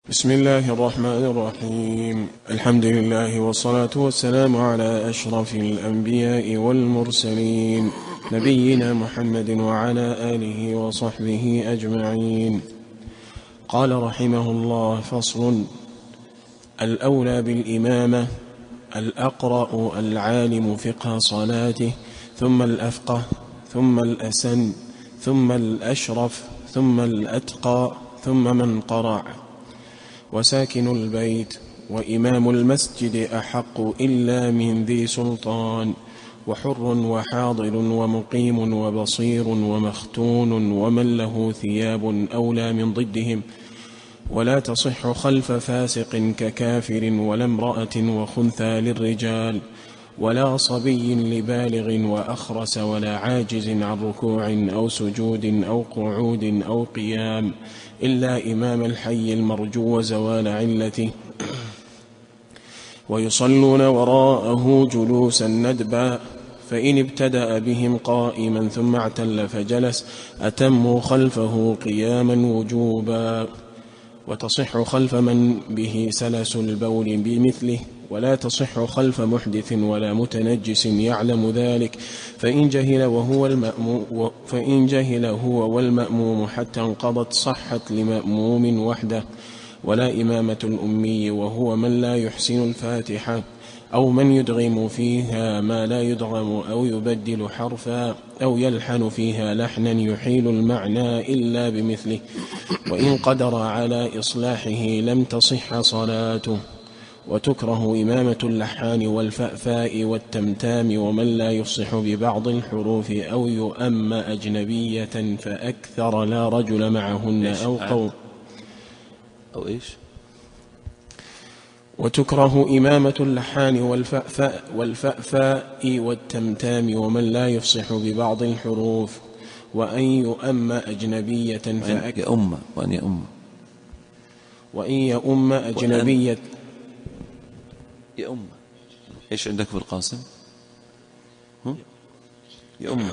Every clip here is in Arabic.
بسم الله الرحمن الرحيم. الحمد لله والصلاة والسلام على أشرف الأنبياء والمرسلين نبينا محمد وعلى آله وصحبه أجمعين. قال رحمه الله: فصل. الأولى بالإمامة الأقرأ العالم فقه صلاته، ثم الأفقه، ثم الأسن، ثم الأشرف، ثم الأتقى، ثم من قرع. وساكن البيت وإمام المسجد أحق إلا من ذي سلطان، وحر وحاضر ومقيم وبصير ومختون ومن له ثياب أولى من ضدهم. ولا تصح خلف فاسق ككافر، ولا امرأة وخنثى للرجال، ولا صبي لبالغ وأخرس، ولا عاجز عن ركوع أو سجود أو قعود أو قيام، إلا إمام الحي المرجو وزوال علته. ويصلون وراءه جلوسا ندبا، فإن ابتدأ بهم قائما ثم اعتل فجلس أتموا خلفه قياما وجوبا. وتصح خلف من به سلس البول بمثله، ولا تصح خلف محدث ولا متنجس يعلم ذلك، فإن جهل هو والمأموم حتى انقضت صحت لمأموم وحده. ولا إمامة الأمي وهو من لا يحسن الفاتحة، أو من يدغم فيها ما لا يدغم، أو يبدل حرفا، أو يلحن فيها لحنا يحيل المعنى إلا بمثله، وإن قدر على إصلاحه لم تصح صلاته. وتكره إمامة اللحان والفأفاء والتمتام، ومن لا يفصح ببعض الحروف، أو يؤم أجنبية فأكثر لا رجل معهن أو قوم. أو إيش؟ وتكره إمامة اللحان والفأفاء والتمتام، ومن لا يفصح ببعض الحروف، وأن يؤم أجنبية وأن يؤم أجنبية. يؤم إيش عندك في القاسم؟ يؤم.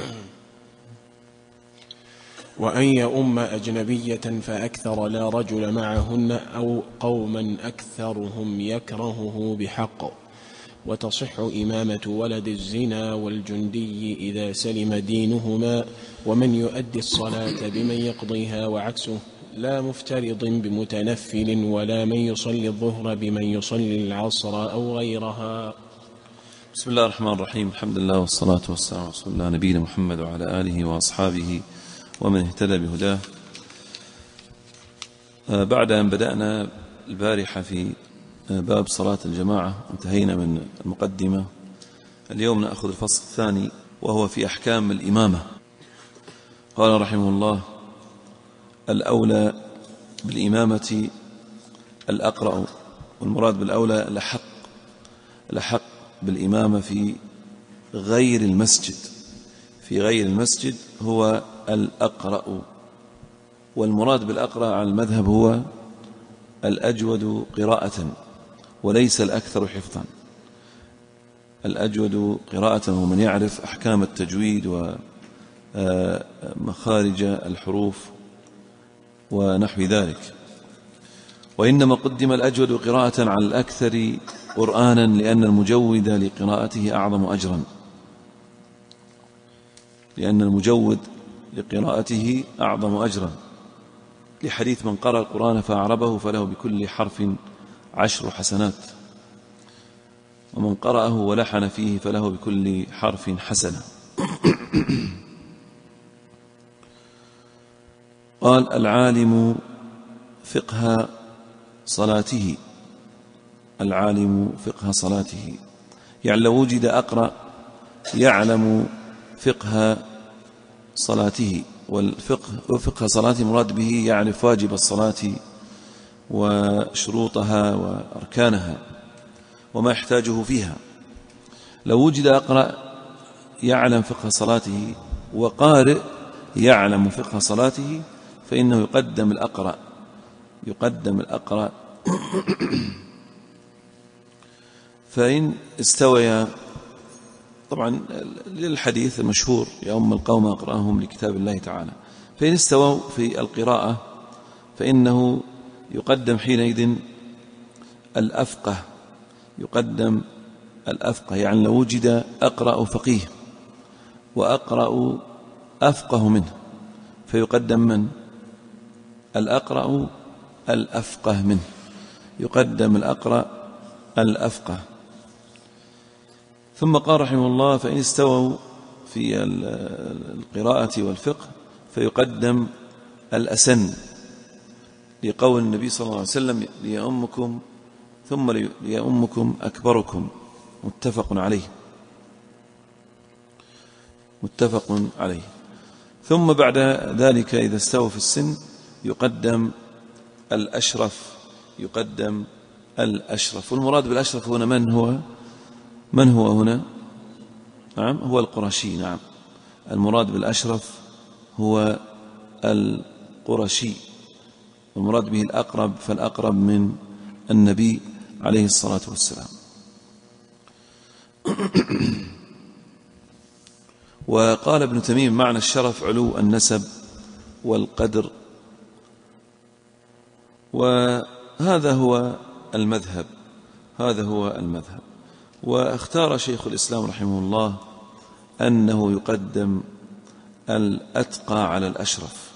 وأن يؤم أجنبية فأكثر لا رجل معهن، أو قوما أكثرهم يكرهه بحق. وتصح إمامة ولد الزنا والجندي إذا سلم دينهما، ومن يؤدي الصلاة بمن يقضيها وعكسه، لا مفترض بمتنفل، ولا من يصلي الظهر بمن يصلي العصر أو غيرها. بسم الله الرحمن الرحيم. الحمد لله والصلاة والسلام على رسول الله نبينا محمد وعلى آله وأصحابه ومن اهتدى بهداه. بعد أن بدأنا البارحة في باب صلاة الجماعة انتهينا من المقدمة، اليوم نأخذ الفصل الثاني وهو في أحكام الإمامة. قال رحمه الله: الأولى بالإمامة الأقرأ، والمراد بالأولى الأحق بالإمامة في غير المسجد. في غير المسجد هو الأقرأ، والمراد بالأقرأ على المذهب هو الأجود قراءة وليس الأكثر حفظا. الأجود قراءة هو من يعرف أحكام التجويد ومخارج الحروف ونحو ذلك. وإنما قدم الأجود قراءة على الأكثر قرآنا، لأن المجود لقراءته أعظم أجرا، لحديث من قرأ القرآن فأعربه فله بكل حرف 10 حسنات، ومن قرأه ولحن فيه فله بكل حرف حسنة. قال: العالم فقه صلاته. يعني لو وجد أقرأ يعلم فقه صلاته، وفقه صلاته مراد به يعرف واجب الصلاة وشروطها وأركانها وما يحتاجه فيها. لو وجد أقرأ يعلم فقه صلاته وقارئ يعلم فقه صلاته، فإنه يقدم الأقرأ فإن استويا. طبعا للحديث المشهور: يا أم القوم أقرأهم لكتاب الله تعالى. فإن استووا في القراءة فإنه يقدم حينئذ الأفقه، يقدم الأفقه، يعني لو وجد أقرأ فقيه وأقرأ أفقه منه فيقدم من؟ الأقرأ الأفقه منه، يقدم الأقرأ الأفقه. ثم قال رحمه الله: فإن استووا في القراءة والفقه فيقدم الأسن، لقول النبي صلى الله عليه وسلم: ليؤمكم ثم ليؤمكم أكبركم، متفق عليه. ثم بعد ذلك إذا استوى في السن يقدم الأشرف، والمراد بالأشرف هنا من هو هنا؟ نعم، هو القرشي. نعم، المراد بالأشرف هو القرشي، والمراد به الأقرب، فالأقرب من النبي عليه الصلاة والسلام. وقال ابن تيمية: معنى الشرف علو النسب والقدر، وهذا هو المذهب. واختار شيخ الإسلام رحمه الله أنه يقدم الأتقى على الأشرف،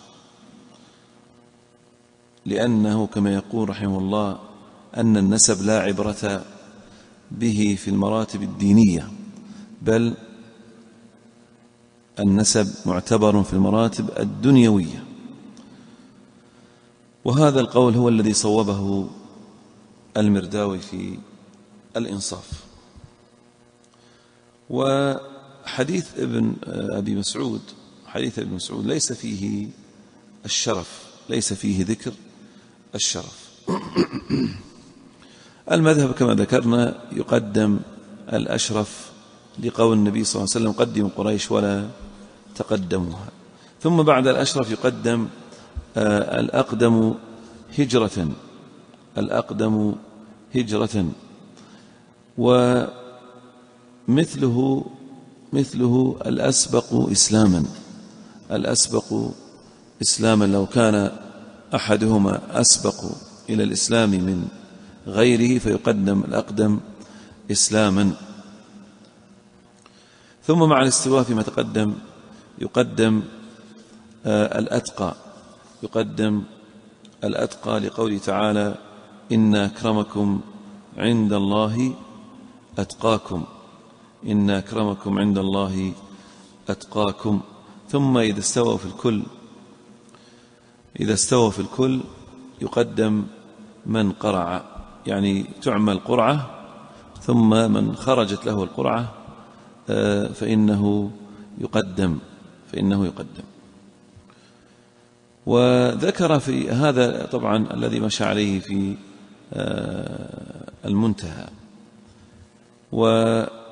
لأنه كما يقول رحمه الله أن النسب لا عبرة به في المراتب الدينية، بل النسب معتبر في المراتب الدنيوية. وهذا القول هو الذي صوبه المرداوي في الإنصاف. وحديث ابن أبي مسعود، ليس فيه الشرف، ليس فيه ذكر الشرف. المذهب كما ذكرنا يقدم الأشرف، لقول النبي صلى الله عليه وسلم: قدموا قريش ولا تقدموها. ثم بعد الأشرف يقدم الأقدم هجرة، ومثله الأسبق إسلاما، لو كان أحدهما أسبق إلى الإسلام من غيره فيقدم الأقدم إسلاما. ثم مع الاستواء فيما تقدم يقدم الأتقى، لقوله تعالى: إن أكرمكم عند الله أتقاكم. ثم إذا استوى في الكل يقدم من قرع، يعني تعمل قرعة، ثم من خرجت له القرعة فإنه يقدم. وذكر في هذا طبعا الذي مشى عليه في المنتهى، وذكر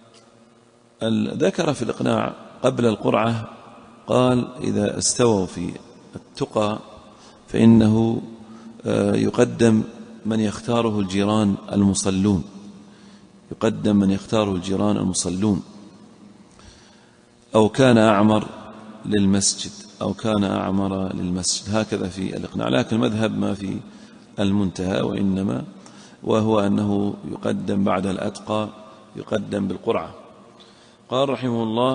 في الإقناع قبل القرعة قال: إذا استووا في التقى فإنه يقدم من يختاره الجيران المصلون، أو كان أعمر للمسجد، هكذا في الإقناع. لكن المذهب ما في المنتهى، وهو أنه يقدم بعد الأتقى يقدم بالقرعة. قال رحمه الله: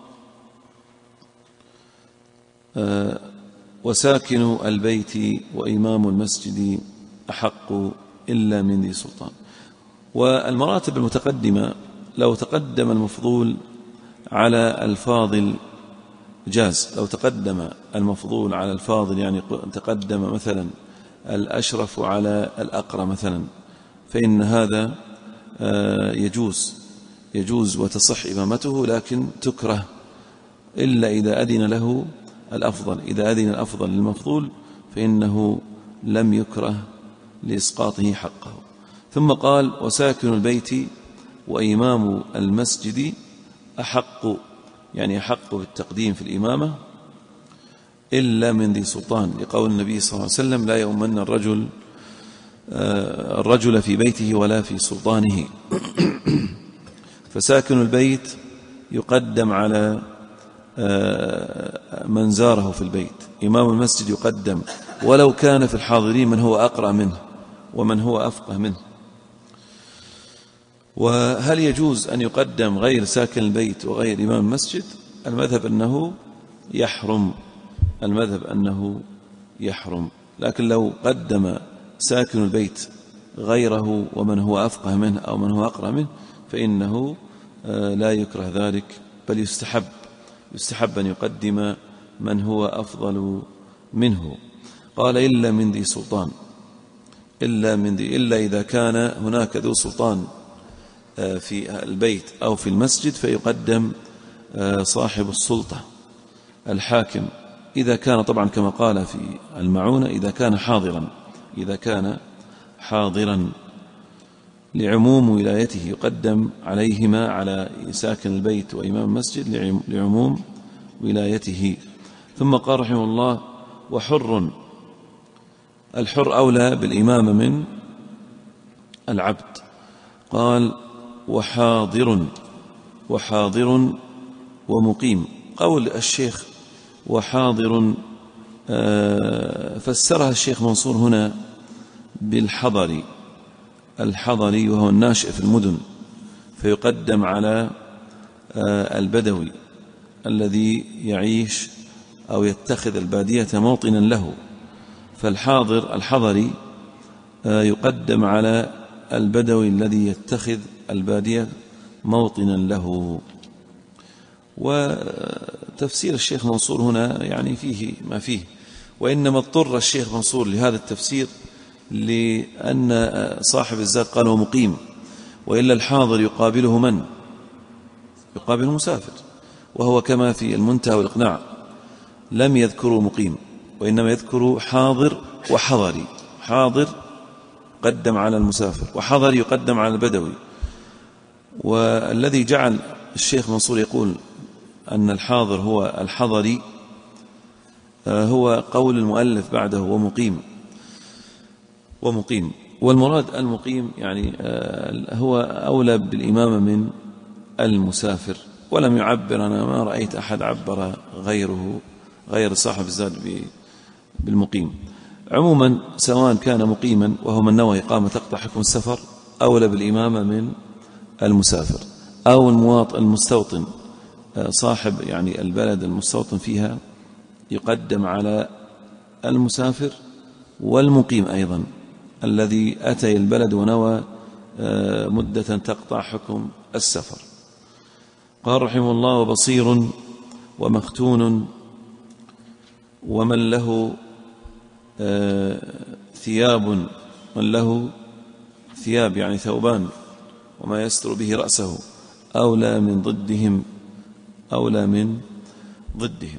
وساكن البيت وإمام المسجد أحق إلا من ذي سلطان. والمراتب المتقدمة لو تقدم المفضول على الفاضل جاز، لو تقدم المفضول على الفاضل، يعني تقدم مثلا الأشرف على الأقرى مثلا، فإن هذا يجوز وتصح إمامته، لكن تكره إلا إذا أذن له الأفضل. إذا أذن الأفضل للمفضول فإنه لم يكره لإسقاطه حقه. ثم قال: وساكن البيت وإمام المسجد أحق، يعني أحق بالتقديم في الإمامة إلا من ذي سلطان، لقول النبي صلى الله عليه وسلم: لا يؤمن الرجل في بيته ولا في سلطانه. فساكن البيت يقدم على من زاره في البيت، إمام المسجد يقدم ولو كان في الحاضرين من هو أقرأ منه ومن هو أفقه منه. وهل يجوز أن يقدم غير ساكن البيت وغير إمام المسجد؟ المذهب أنه يحرم، المذهب أنه يحرم، لكن لو قدم ساكن البيت غيره ومن هو أفقه منه أو من هو أقرأ منه فإنه لا يكره ذلك، بل يستحب أن يقدم من هو أفضل منه. قال إلا من ذي سلطان، إلا إذا كان هناك ذو سلطان في البيت أو في المسجد فيقدم صاحب السلطة الحاكم، إذا كان طبعا كما قال في المعونة إذا كان حاضرا لعموم ولايته يقدم عليهما على ساكن البيت وإمام المسجد لعموم ولايته. ثم قال رحمه الله وحر، الحر أولى بالإمامة من العبد. قال وحاضر ومقيم. قول الشيخ وحاضر فسرها الشيخ منصور هنا بالحضري، وهو الناشئ في المدن، فيقدم على البدوي الذي يعيش أو يتخذ البادية موطنا له، الحضري يقدم على البدوي الذي يتخذ البادية موطنا له. وتفسير الشيخ منصور هنا يعني فيه ما فيه، وإنما اضطر الشيخ منصور لهذا التفسير لأن صاحب الزاد قال ومقيم، وإلا الحاضر يقابله من؟ يقابله مسافر، وهو كما في المنتهى والإقناع لم يذكروا مقيم وإنما يذكروا حاضر وحضري. حاضر قدم على المسافر، وحضر يقدم على البدوي. والذي جعل الشيخ منصور يقول أن الحاضر هو الحضري هو قول المؤلف بعده ومقيم. والمراد المقيم يعني هو أولى بالإمامة من المسافر، ولم يعبر، أنا ما رأيت أحد عبر غير صاحب الزاد بالمقيم. عموما سواء كان مقيما وهو من نوى إقامة تقطع حكم السفر أولى بالإمامة من المسافر، أو المستوطن صاحب يعني البلد المستوطن فيها يقدم على المسافر والمقيم أيضا الذي أتى البلد ونوى مدة تقطع حكم السفر. قال رحمه الله وبصير ومختون ومن له ثياب، من له ثياب يعني ثوبان وما يستر به رأسه أولى من ضدهم.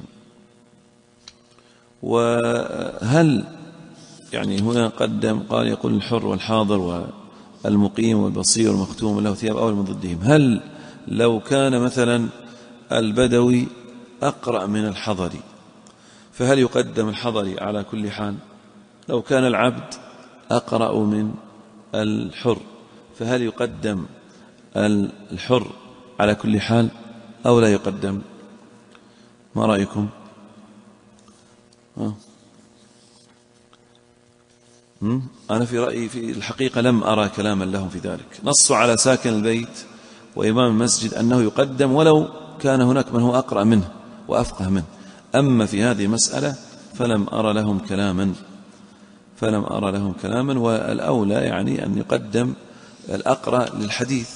وهل يعني هنا قال يقول الحر والحاضر والمقيم والبصير والمختوم له ثياب أولى من ضدهم. هل لو كان مثلا البدوي أقرأ من الحضري فهل يقدم الحضري على كل حال؟ لو كان العبد أقرأ من الحر فهل يقدم الحر على كل حال أو لا يقدم؟ ما رأيكم؟ أنا في رأيي في الحقيقة لم أرى كلاما لهم في ذلك. نصوا على ساكن البيت وإمام المسجد أنه يقدم ولو كان هناك من هو أقرأ منه وأفقه منه. أما في هذه المسألة فلم أرى لهم كلاما، والأولى يعني أن يقدم الأقرأ للحديث،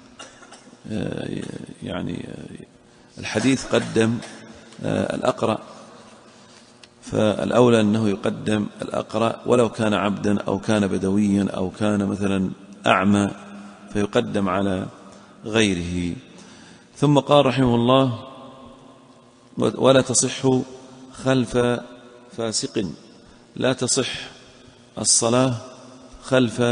يعني الحديث قدم الأقرأ، فالأولى أنه يقدم الأقرأ ولو كان عبدا أو كان بدويا أو كان مثلا أعمى فيقدم على غيره. ثم قال رحمه الله ولا تصح خلف فاسق، لا تصح الصلاة خلف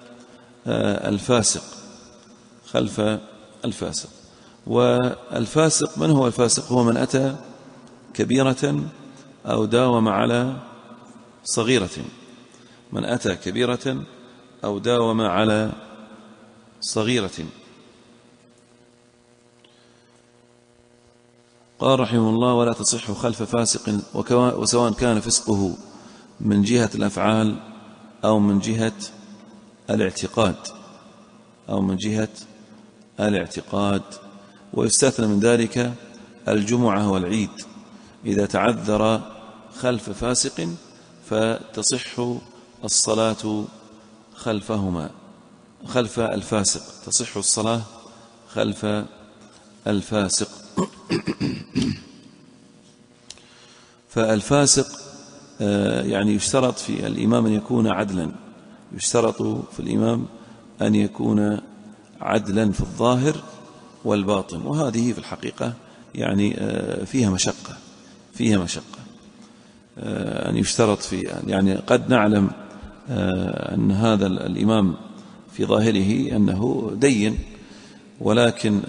الفاسق. والفاسق من هو الفاسق؟ هو من أتى كبيرة أو داوم على صغيرة، من أتى كبيرة أو داوم على صغيرة. قال رحمه الله ولا تصح خلف فاسق وسواء كان فسقه من جهة الأفعال أو من جهة الاعتقاد ويستثنى من ذلك الجمعة والعيد إذا تعذر خلف فاسق فتصح الصلاة خلفهما، خلف الفاسق، تصح الصلاة خلف الفاسق. فالفاسق يعني يشترط في الإمام أن يكون عدلا، يشترط في الإمام أن يكون عدلا في الظاهر والباطن، وهذه في الحقيقة يعني فيها مشقة أن يشترط في، يعني قد نعلم أن هذا الإمام في ظاهره أنه دين، ولكن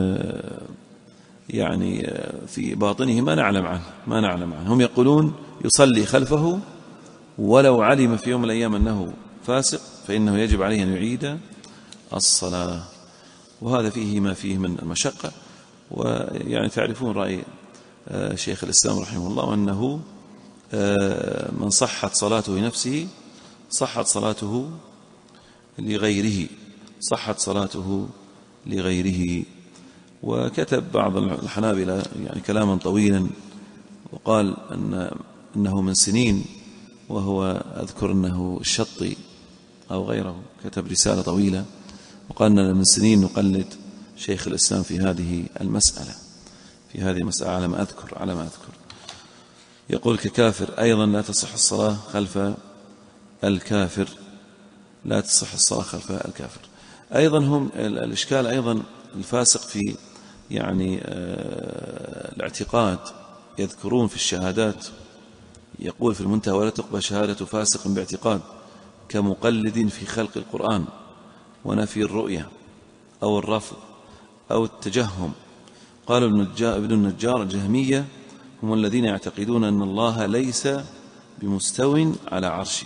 يعني في باطنه ما نعلم عنه. هم يقولون يصلي خلفه ولو علم في يوم من الأيام أنه فاسق فإنه يجب عليه أن يعيد الصلاة، وهذا فيه ما فيه من المشقة. ويعني تعرفون رأي شيخ الإسلام رحمه الله أنه من صحت صلاته لنفسه صحت صلاته لغيره. وكتب بعض الحنابلة يعني كلاما طويلا وقال أنه من سنين، وهو أذكر أنه الشطي أو غيره كتب رسالة طويلة وقال أننا من سنين نقلد شيخ الإسلام في هذه المسألة على ما أذكر. يقول ككافر أيضا لا تصح الصلاة خلف الكافر، أيضا هم الإشكال أيضا الفاسق في يعني الاعتقاد. يذكرون في الشهادات، يقول في المنتهى ولا تقبل شهادة فاسق باعتقاد كمقلد في خلق القرآن ونفي الرؤية أو الرفض أو التجهم. قال ابن النجار الجهمية هم الذين يعتقدون أن الله ليس بمستو على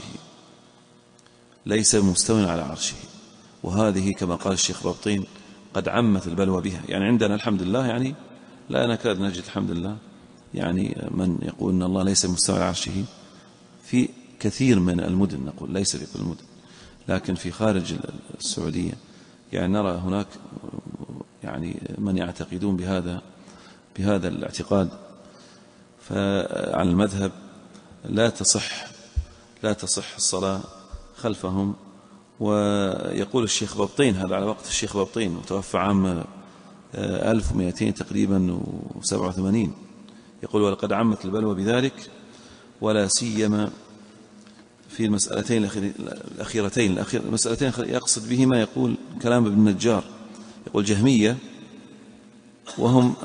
عرشه، وهذه كما قال الشيخ بابطين قد عمت البلوى بها. يعني عندنا الحمد لله يعني لا نكاد نجد الحمد لله يعني من يقول أن الله ليس بمستوى على عرشه في كثير من المدن، نقول ليس في كل المدن، لكن في خارج السعودية يعني نرى هناك يعني من يعتقدون بهذا الاعتقاد. فعلى المذهب لا تصح الصلاة خلفهم. ويقول الشيخ بابطين، هذا على وقت الشيخ بابطين متوفى عام 1200 تقريبا و87، يقول ولقد عمت البلوى بذلك ولا سيما في المسألتين الأخيرتين. المسألتين يقصد بهما يقول كلام ابن النجار، يقول جهمية وهم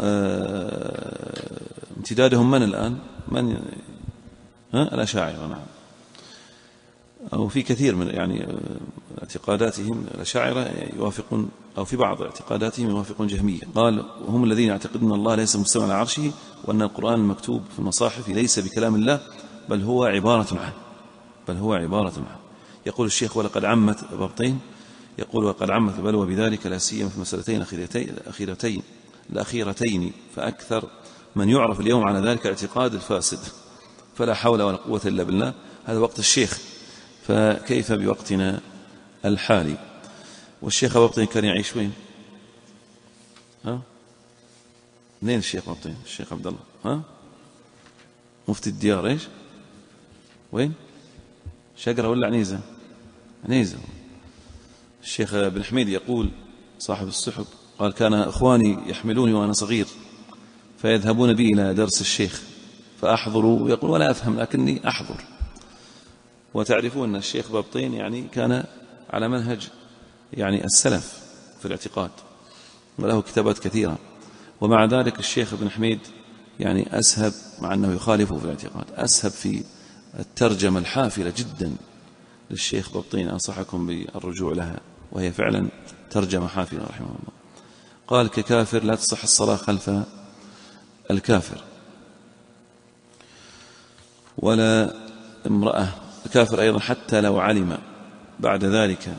امتدادهم من الآن الأشاعرة، نعم، أو في كثير من يعني اعتقاداتهم الأشاعرة يوافقون، أو في بعض اعتقاداتهم يوافقون جهمية. قال وهم الذين يعتقدون الله ليس مستوى على عرشه، وأن القرآن المكتوب في المصاحف ليس بكلام الله بل هو عبارة عنه. يقول الشيخ ولقد عمت بابطين، يقول وقد عمت البلوى بذلك لا سيما في المسألتين الأخيرتين فأكثر من يعرف اليوم على ذلك الاعتقاد الفاسد، فلا حول ولا قوة إلا بالله. هذا وقت الشيخ، فكيف بوقتنا الحالي؟ والشيخ بابطين كان يعيش وين؟ منين الشيخ بابطين؟ الشيخ عبد الله مفتي الديار ايش؟ وين؟ شقرة ولا عنيزة؟ عنيزة. الشيخ بن حميد يقول صاحب السحب قال كان إخواني يحملوني وأنا صغير فيذهبون بي إلى درس الشيخ فأحضر، يقول ولا أفهم لكني أحضر. وتعرفون أن الشيخ بابطين يعني كان على منهج يعني السلف في الاعتقاد وله كتابات كثيرة، ومع ذلك الشيخ بن حميد يعني أسهب، مع أنه يخالفه في الاعتقاد، أسهب في الترجمة الحافلة جدا للشيخ بابطين، أنصحكم بالرجوع لها، وهي فعلا ترجمة حافلة رحمه الله. قال ككافر لا تصح الصلاة خلف الكافر، ولا امرأة الكافر أيضا حتى لو علم بعد ذلك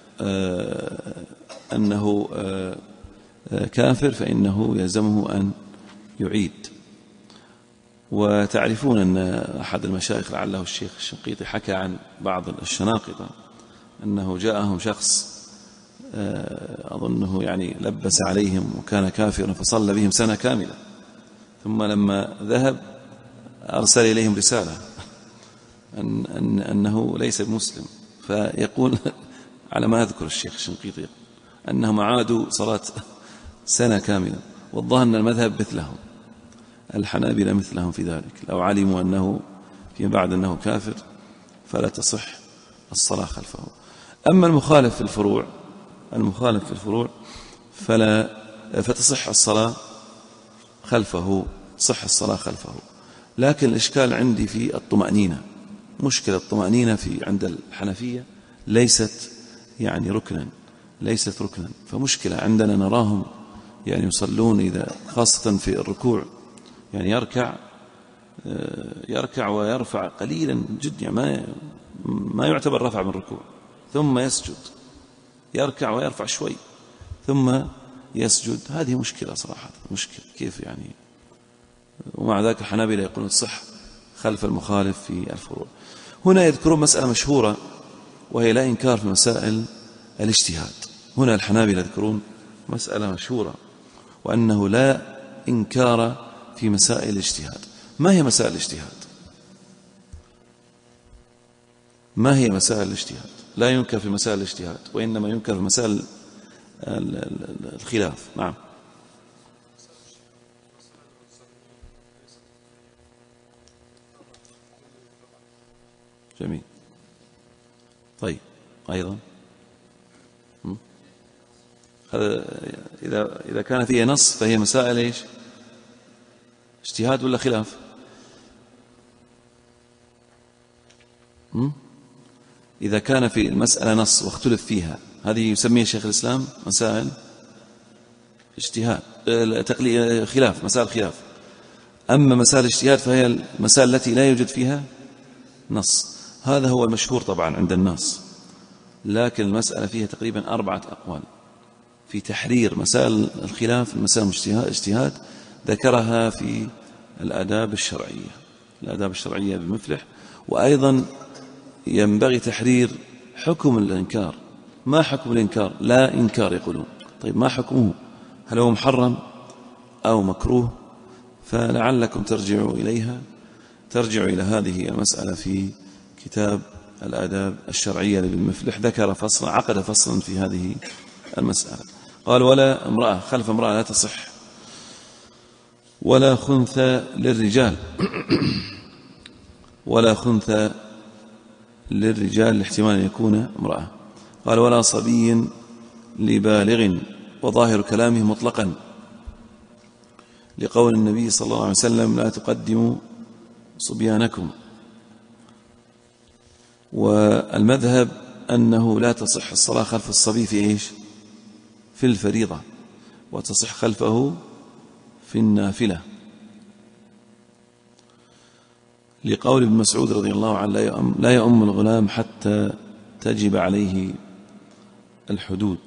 أنه كافر فإنه يلزمه أن يعيد. وتعرفون أن أحد المشايخ لعله الشيخ الشنقيطي حكى عن بعض الشناقطة أنه جاءهم شخص أظنه يعني لبس عليهم وكان كافرا فصلى بهم سنة كاملة، ثم لما ذهب أرسل إليهم رسالة أنه ليس بمسلم، فيقول على ما أذكر الشيخ الشنقيطي أنهم عادوا صلاة سنة كاملة. والظاهر أن المذهب مثلهم، الحنابلة مثلهم في ذلك، لو علموا أنه فيما بعد أنه كافر فلا تصح الصلاة خلفه. أما المخالف في الفروع فتصح الصلاة خلفه، تصح الصلاة خلفه. لكن الإشكال عندي في الطمأنينة، مشكلة الطمأنينة عند الحنفية ليست يعني ركنا، فمشكلة عندنا نراهم يعني يصلون إذا خاصة في الركوع يعني يركع ويرفع قليلا جدا، ما يعتبر رفع من الركوع، ثم يسجد، يركع ويرفع شوي ثم يسجد. هذه مشكلة صراحة، مشكلة كيف يعني. ومع ذلك الحنابلة يقولون تصح خلف المخالف في الفروع. هنا يذكرون مسألة مشهورة وهي لا إنكار في مسائل الاجتهاد. هنا الحنابلة يذكرون مسألة مشهورة وأنه لا إنكار في مسائل الاجتهاد. ما هي مسائل الاجتهاد؟ ما هي مسائل الاجتهاد؟ لا ينكر في مسائل الاجتهاد، وإنما ينكر في مسائل الخلاف. نعم. جميل. طيب أيضا إذا كان فيها نص فهي مسائل إيش؟ اجتهاد ولا خلاف؟ إذا كان في المسألة نص واختلف فيها، هذه يسميها شيخ الإسلام مسائل اجتهاد، خلاف، مسائل خلاف. أما مسائل اجتهاد فهي المسائل التي لا يوجد فيها نص. هذا هو المشهور طبعا عند الناس، لكن المسألة فيها تقريبا 4 أقوال في تحرير مسائل الخلاف، مسائل اجتهاد ذكرها في الآداب الشرعية بمفلح. وأيضا ينبغي تحرير حكم الإنكار. ما حكم الإنكار؟ لا إنكار يقولون. طيب ما حكمه؟ هل هو محرم أو مكروه؟ فلعلكم ترجعوا إلى هذه المسألة في كتاب الآداب الشرعية للمفلح، ذكر فصلا، عقد فصلا في هذه المسألة. قال: ولا امرأة خلف امرأة لا تصح، ولا خنثى للرجال ولا خنثى للرجال لاحتمال أن يكون امرأة. قال: ولا صبي لبالغ، وظاهر كلامه مطلقا لقول النبي صلى الله عليه وسلم: لا تقدموا صبيانكم. والمذهب أنه لا تصح الصلاة خلف الصبي في إيش؟ في الفريضة، وتصح خلفه في النافلة، لقول ابن مسعود رضي الله عنه: لا يؤم الغلام حتى تجب عليه الحدود،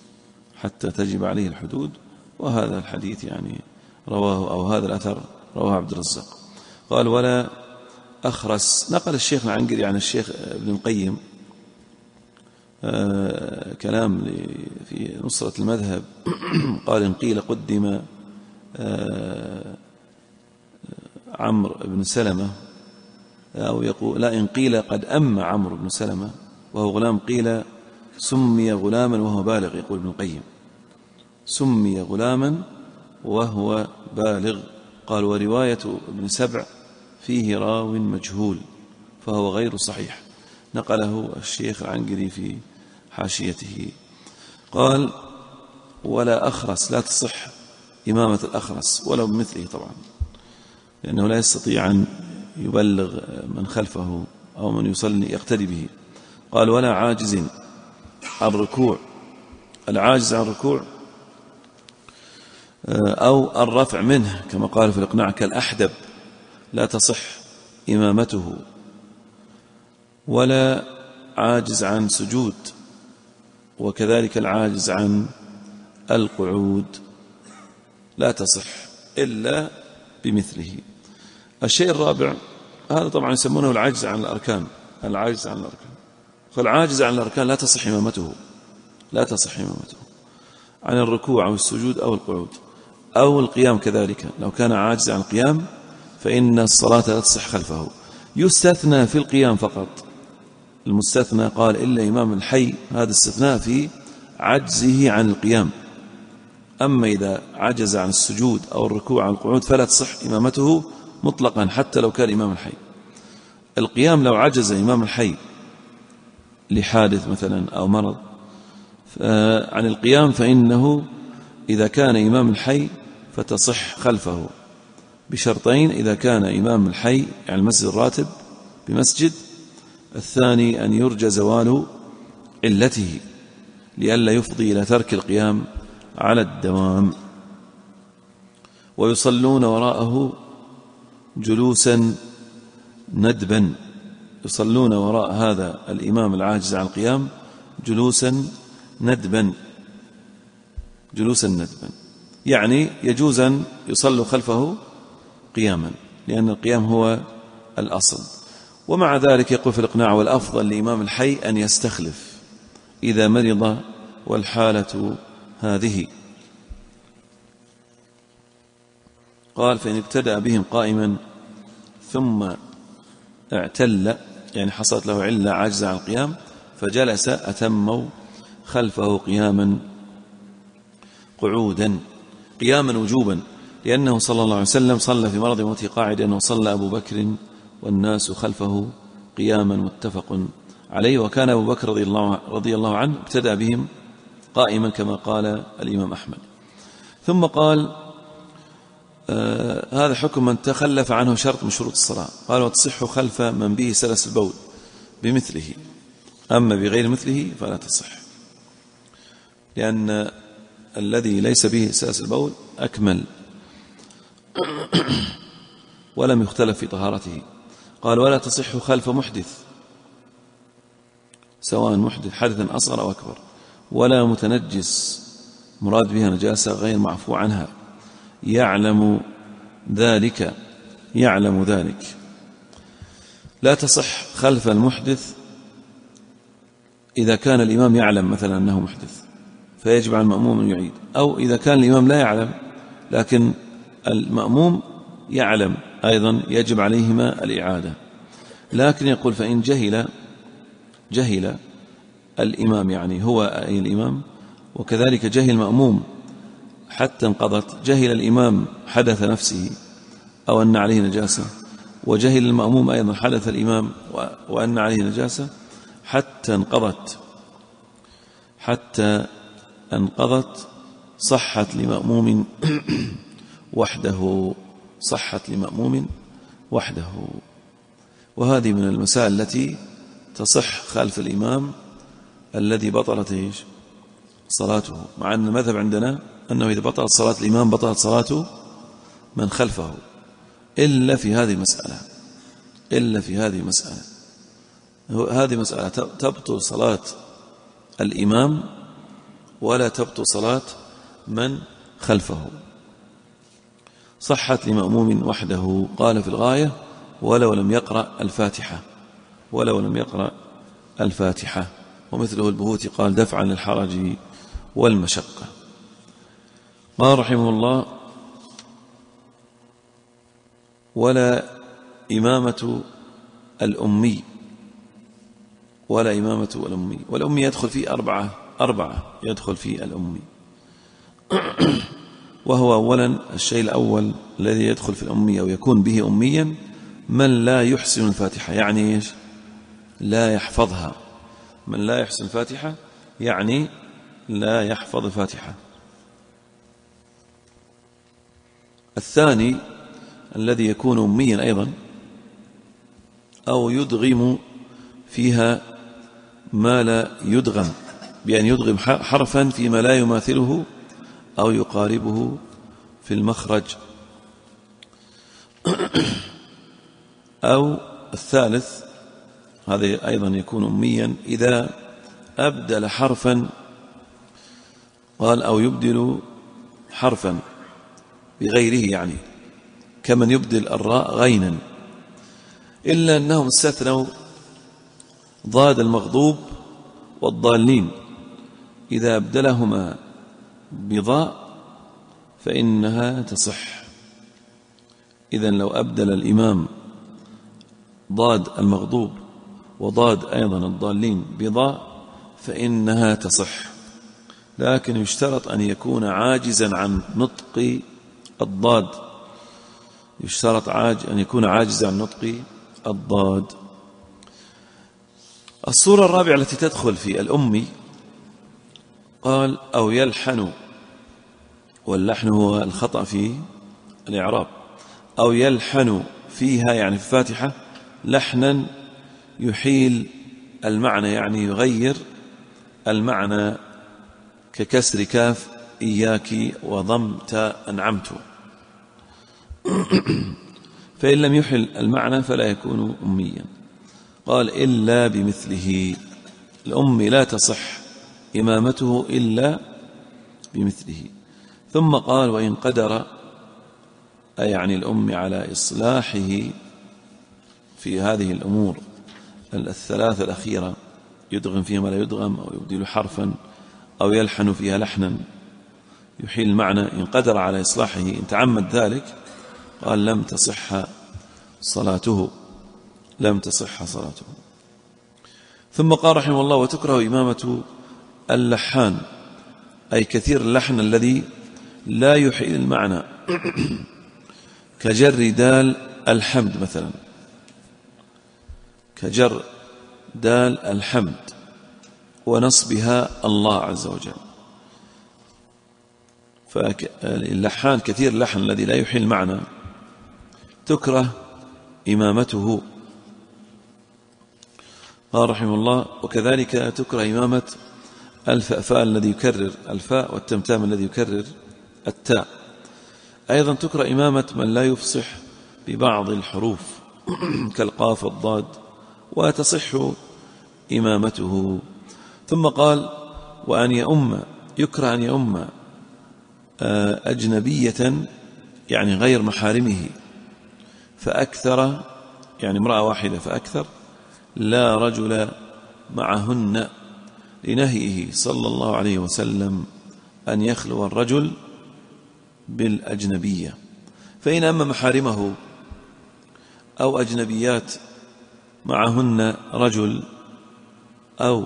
وهذا الحديث يعني رواه، أو هذا الأثر رواه عبد الرزاق. قال: ولا أخرس. نقل الشيخ العنقري عن الشيخ ابن القيم كلام في نصرة المذهب، قال: إن قيل قدم عمرو بن سلمة، أو يقول لا، إن قيل قد أم عمرو بن سلمة وهو غلام، قيل سمي غلاما وهو بالغ. يقول ابن القيم: سمي غلاما وهو بالغ. قال: ورواية ابن سبع فيه راو مجهول فهو غير صحيح. نقله الشيخ العنقري في حاشيته. قال: ولا أخرس، لا تصح إمامة الأخرس ولو بمثله طبعا، لأنه لا يستطيع أن يبلغ من خلفه أو من يصلي يقتدي به. قال: ولا عاجز عن ركوع. العاجز عن ركوع أو الرفع منه كما قال في الإقناع كالأحدب لا تصح إمامته. ولا عاجز عن سجود، وكذلك العاجز عن القعود لا تصح إلا بمثله. الشيء الرابع، هذا طبعا يسمونه العجز عن الأركان. فالعاجز عن الأركان لا تصح إمامته عن الركوع أو السجود أو القعود أو القيام كذلك. لو كان عاجز عن القيام فإن الصلاة لا تصح خلفه. يستثنى في القيام فقط. المستثنى قال إلا إمام الحي، هذا استثناء في عجزه عن القيام. أما إذا عجز عن السجود أو الركوع أو القعود فلا تصح إمامته مطلقا حتى لو كان إمام الحي. القيام لو عجز إمام الحي لحادث مثلا أو مرض عن القيام فإنه إذا كان إمام الحي فتصح خلفه بشرطين: إذا كان إمام الحي يعني المسجد الراتب بمسجد، الثاني أن يرجى زوال علته لئلا يفضي إلى ترك القيام على الدوام. ويصلون وراءه جلوسا ندبا، يصلون وراء هذا الإمام العاجز عن القيام جلوسا ندبا، يعني يجوز أن يصلوا خلفه قياما، لأن القيام هو الأصل. ومع ذلك يقول في الإقناع: والأفضل لإمام الحي أن يستخلف إذا مرض والحالة هذه. قال: فإن ابتدأ بهم قائما ثم اعتل، يعني حصلت له علة عجز عن القيام فجلس، أتموا خلفه قياما قعودا، قياما وجوبا، لأنه صلى الله عليه وسلم صلى في مرض موته قاعدا، وصلى أبو بكر والناس خلفه قياما، متفق عليه. وكان أبو بكر رضي الله عنه ابتدأ بهم قائما كما قال الإمام أحمد. ثم قال: هذا حكم من تخلف عنه شرط من شروط الصلاة. قال: وتصح خلف من به سلس البول بمثله، أما بغير مثله فلا تصح، لأن الذي ليس به سلس البول أكمل ولم يختلف في طهارته. قال: ولا تصح خلف محدث، سواء محدث حدثا أصغر أو أكبر، ولا متنجس مراد بها نجاسة غير معفو عنها، يعلم ذلك. لا تصح خلف المحدث إذا كان الإمام يعلم مثلا أنه محدث فيجب على المأموم أن يعيد، أو إذا كان الإمام لا يعلم لكن المأموم يعلم أيضا يجب عليهما الإعادة. لكن يقول: فإن جهل الإمام، يعني هو أي الإمام، وكذلك جهل المأموم حتى انقضت، جهل الإمام حدث نفسه أو أن عليه نجاسة، وجهل المأموم أيضا حدث الإمام وأن عليه نجاسة حتى انقضت، صحت لمأموم وحده. وهذه من المسائل التي تصح خلف الإمام الذي بطلت صلاته، مع أن المذهب عندنا أنه إذا بطلت صلاة الإمام بطلت صلاة من خلفه، إلا في هذه المسألة. هذه مسألة تبطل صلاة الإمام ولا تبطل صلاة من خلفه. صحت لمأموم وحده. قال في الغاية: ولو لم يقرأ الفاتحة. ومثله البهوتي قال: دفعا للحرج والمشقة. قال رحمه الله: ولا إمامة الأمي. والأمي يدخل فيه أربعة يدخل فيه الأمي. وهو أولا الشيء الأول الذي يدخل في الأمي أو يكون به أميا من لا يحسن الفاتحة، يعني إيش؟ لا يحفظها. من لا يحسن الفاتحة يعني لا يحفظ الفاتحة. الثاني الذي يكون أميا أيضا أو يدغم فيها ما لا يدغم، بأن يدغم حرفا فيما لا يماثله أو يقاربه في المخرج. أو الثالث هذا أيضا يكون أميا إذا أبدل حرفا، قال: أو يبدل حرفا بغيره، يعني كمن يبدل الراء غينا، إلا أنهم استثنوا ضاد المغضوب والضالين، إذا أبدلهما بضاء فإنها تصح. إذن لو أبدل الإمام ضاد المغضوب وضاد أيضا الضالين بضاء فإنها تصح، لكن يشترط أن يكون عاجزا عن نطق الضاد، يشترط أن يكون عاجزا عن نطق الضاد. الصورة الرابعة التي تدخل في الأمي قال أو يلحن، واللحن هو الخطأ في الإعراب، أو يلحن فيها يعني في الفاتحة لحنا يحيل المعنى، يعني يغير المعنى، ككسر كاف إياك وضم تاء أنعمت. فإن لم يحل المعنى فلا يكون أميا. قال إلا بمثله، الأمي لا تصح إمامته إلا بمثله. ثم قال وإن قدر، أي يعني الأمي على إصلاحه في هذه الأمور الثلاثة الأخيرة، يدغم فيها ما لا يدغم، أو يبدل حرفا، أو يلحن فيها لحنا يحيل المعنى، إن قدر على إصلاحه إن تعمد ذلك قال لم تصح صلاته، لم تصح صلاته. ثم قال رحمه الله وتكره إمامة اللحان، أي كثير اللحن الذي لا يحيل المعنى، كجر دال الحمد مثلا، كجر دال الحمد ونصبها الله عز وجل. فاللحان كثير اللحن الذي لا يحيل المعنى تكره إمامته. قال رحمه الله وكذلك تكره إمامة الفاء الذي يكرر الفاء، والتمتام الذي يكرر التاء. أيضا تكره إمامة من لا يفصح ببعض الحروف كالقاف والضاد، وتصح إمامته. ثم قال وأن يؤم، يكره أن يؤم أجنبية يعني غير محارمه فأكثر، يعني امرأة واحدة فأكثر، لا رجل معهن، لنهيه صلى الله عليه وسلم أن يخلو الرجل بالأجنبية. فإن أما محارمه أو أجنبيات معهن رجل أو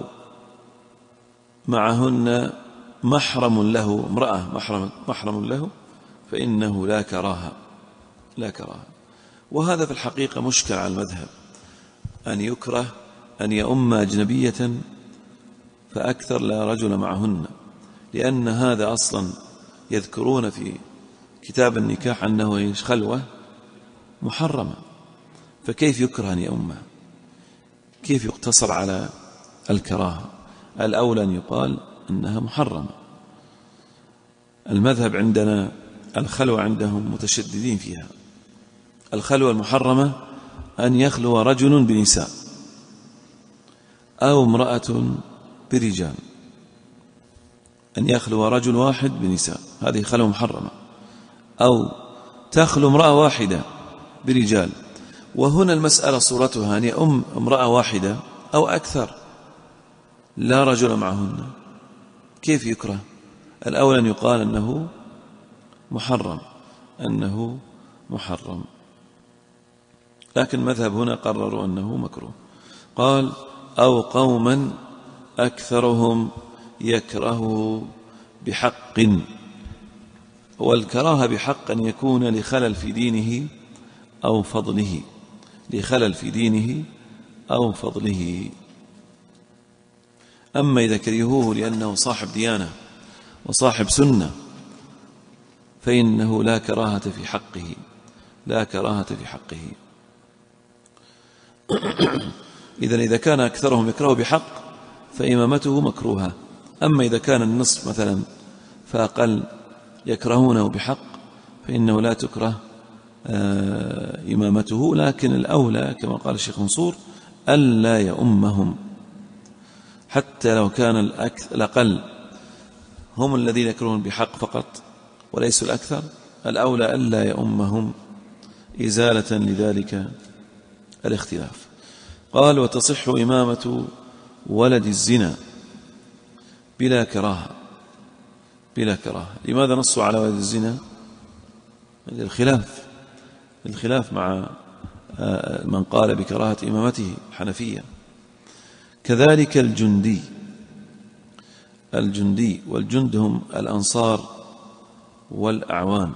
معهن محرم له، امرأة محرم له، فإنه لا كراهة، لا كراهة. وهذا في الحقيقة مشكل على المذهب، أن يكره أن يؤم أجنبية فأكثر لا رجل معهن، لأن هذا أصلا يذكرون في كتاب النكاح أنه خلوة محرمة، فكيف يكره أن يؤمها؟ كيف يقتصر على الكراهة؟ الأولى أن يقال أنها محرمة. المذهب عندنا الخلوة عندهم متشددين فيها. الخلوة المحرمة أن يخلو رجل بنساء أو امرأة برجال، أن يخلو رجل واحد بنساء، هذه خلوة محرمة، أو تخلو امرأة واحدة برجال. وهنا المسألة صورتها أن يؤم امرأة واحدة أو أكثر لا رجل معهن، كيف يكره؟ الأول أن يقال أنه محرم، أنه محرم، لكن مذهب هنا قرروا أنه مكروه. قال أو قوما أكثرهم يكرهه بحق، والكراهة بحق أن يكون لخلل في دينه أو فضله، لخلل في دينه أو فضله. أما إذا كرهوه لأنه صاحب ديانة وصاحب سنة فإنه لا كراهة في حقه، لا كراهة في حقه. إذا كان أكثرهم يكره بحق فإمامته مكروهة. أما إذا كان النصف مثلا فأقل يكرهونه بحق فإنه لا تكره إمامته، لكن الأولى كما قال الشيخ منصور ألا يؤمهم، حتى لو كان الأقل هم الذين يكرهون بحق فقط وليسوا الأكثر، الأولى ألا يؤمهم إزالة لذلك الاختلاف. قال: وتصح إمامة ولد الزنا بلا كراهة. بلا كراهة. لماذا نصوا على ولد الزنا؟ الخلاف مع من قال بكراهة إمامته الحنفية. كذلك الجندي والجند هم الأنصار والأعوان.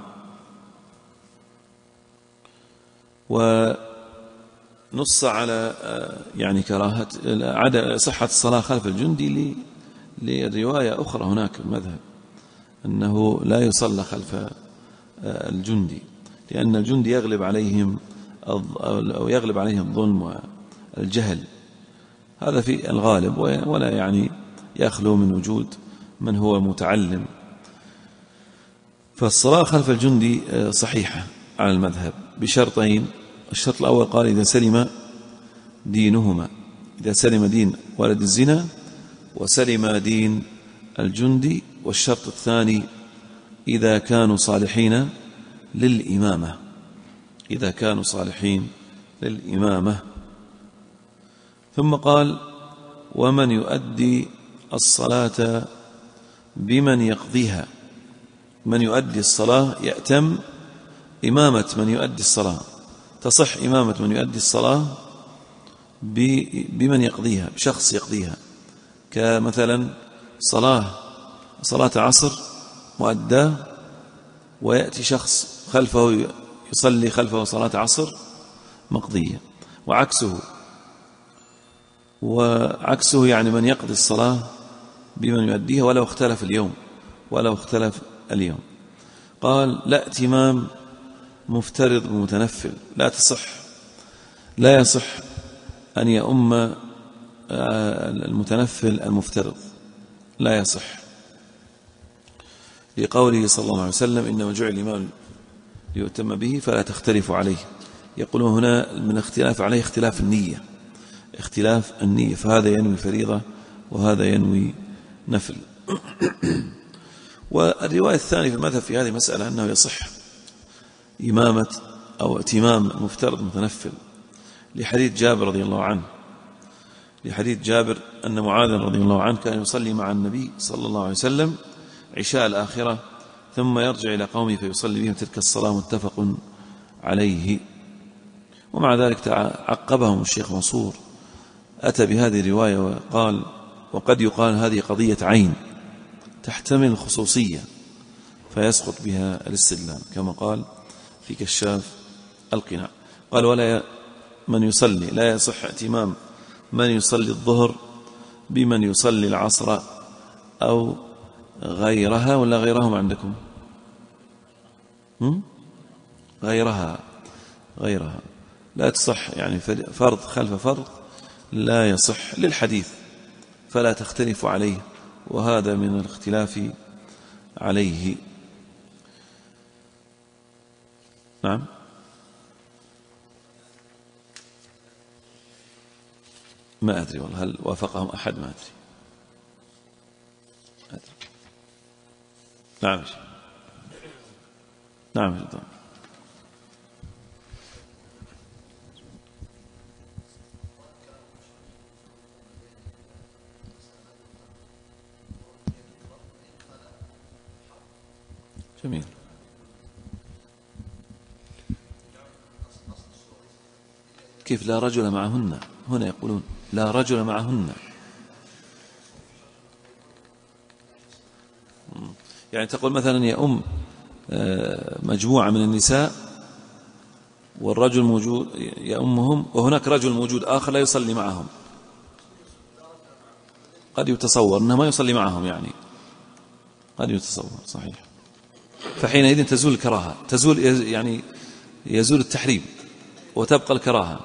ونص على يعني كراهة صحة الصلاة خلف الجندي لرواية أخرى هناك في المذهب أنه لا يصلى خلف الجندي، لأن الجندي يغلب عليهم الظلم والجهل، هذا في الغالب، ولا يعني يخلو من وجود من هو متعلم. فالصلاة خلف الجندي صحيحة على المذهب بشرطين. الشرط الأول قال: إذا سلم دينهما، إذا سلم دين ولد الزنا وسلم دين الجندي. والشرط الثاني: إذا كانوا صالحين للإمامة، إذا كانوا صالحين للإمامة. ثم قال: ومن يؤدي الصلاة بمن يقضيها. من يؤدي الصلاة يأتم إمامة من يؤدي الصلاة، تصح إمامة من يؤدي الصلاة بمن يقضيها، بشخص يقضيها، كمثلا صلاة عصر مؤداة ويأتي شخص خلفه يصلي خلفه صلاة عصر مقضية، وعكسه يعني من يقضي الصلاة بمن يؤديها ولو اختلف اليوم. قال: لا ائتمام مفترض ومتنفل، لا يصح أن يؤم المتنفل المفترض، لا يصح، لقوله صلى الله عليه وسلم: إنما جعل الإمام ليؤتم به فلا تختلفوا عليه. يقولون هنا من اختلاف عليه اختلاف النية، فهذا ينوي فريضة وهذا ينوي نفل. والرواية الثانية في المذهب في هذه المسألة أنه يصح إمامة أو ائتمام المفترض متنفل، لحديث جابر رضي الله عنه، لحديث جابر أن معاذ رضي الله عنه كان يصلي مع النبي صلى الله عليه وسلم عشاء الآخرة ثم يرجع إلى قومه فيصلي بهم تلك الصلاة، متفق عليه. ومع ذلك عقبهم الشيخ منصور، أتى بهذه الرواية وقال: وقد يقال هذه قضية عين تحتمل الخصوصية فيسقط بها الاستدلال، كما قال في كشاف القناع. قال: ولا من يصلي، لا يصح ائتمام من يصلي الظهر بمن يصلي العصر أو غيرها، ولا غيرهم عندكم؟ غيرها لا تصح، يعني فرض خلف فرض لا يصح للحديث، فلا تختلف عليه، وهذا من الاختلاف عليه. نعم. ما أدري والله هل وافقهم أحد، ما أدري. نعم. جميل. كيف لا رجل معهن؟ هنا يقولون لا رجل معهن، يعني تقول مثلا يا مجموعة من النساء والرجل موجود يأمهم، وهناك رجل موجود آخر لا يصلي معهم، قد يتصور أنه ما يصلي معهم، يعني قد يتصور صحيح. فحينئذ تزول الكراهة، يعني يزول التحريم وتبقى الكراهة.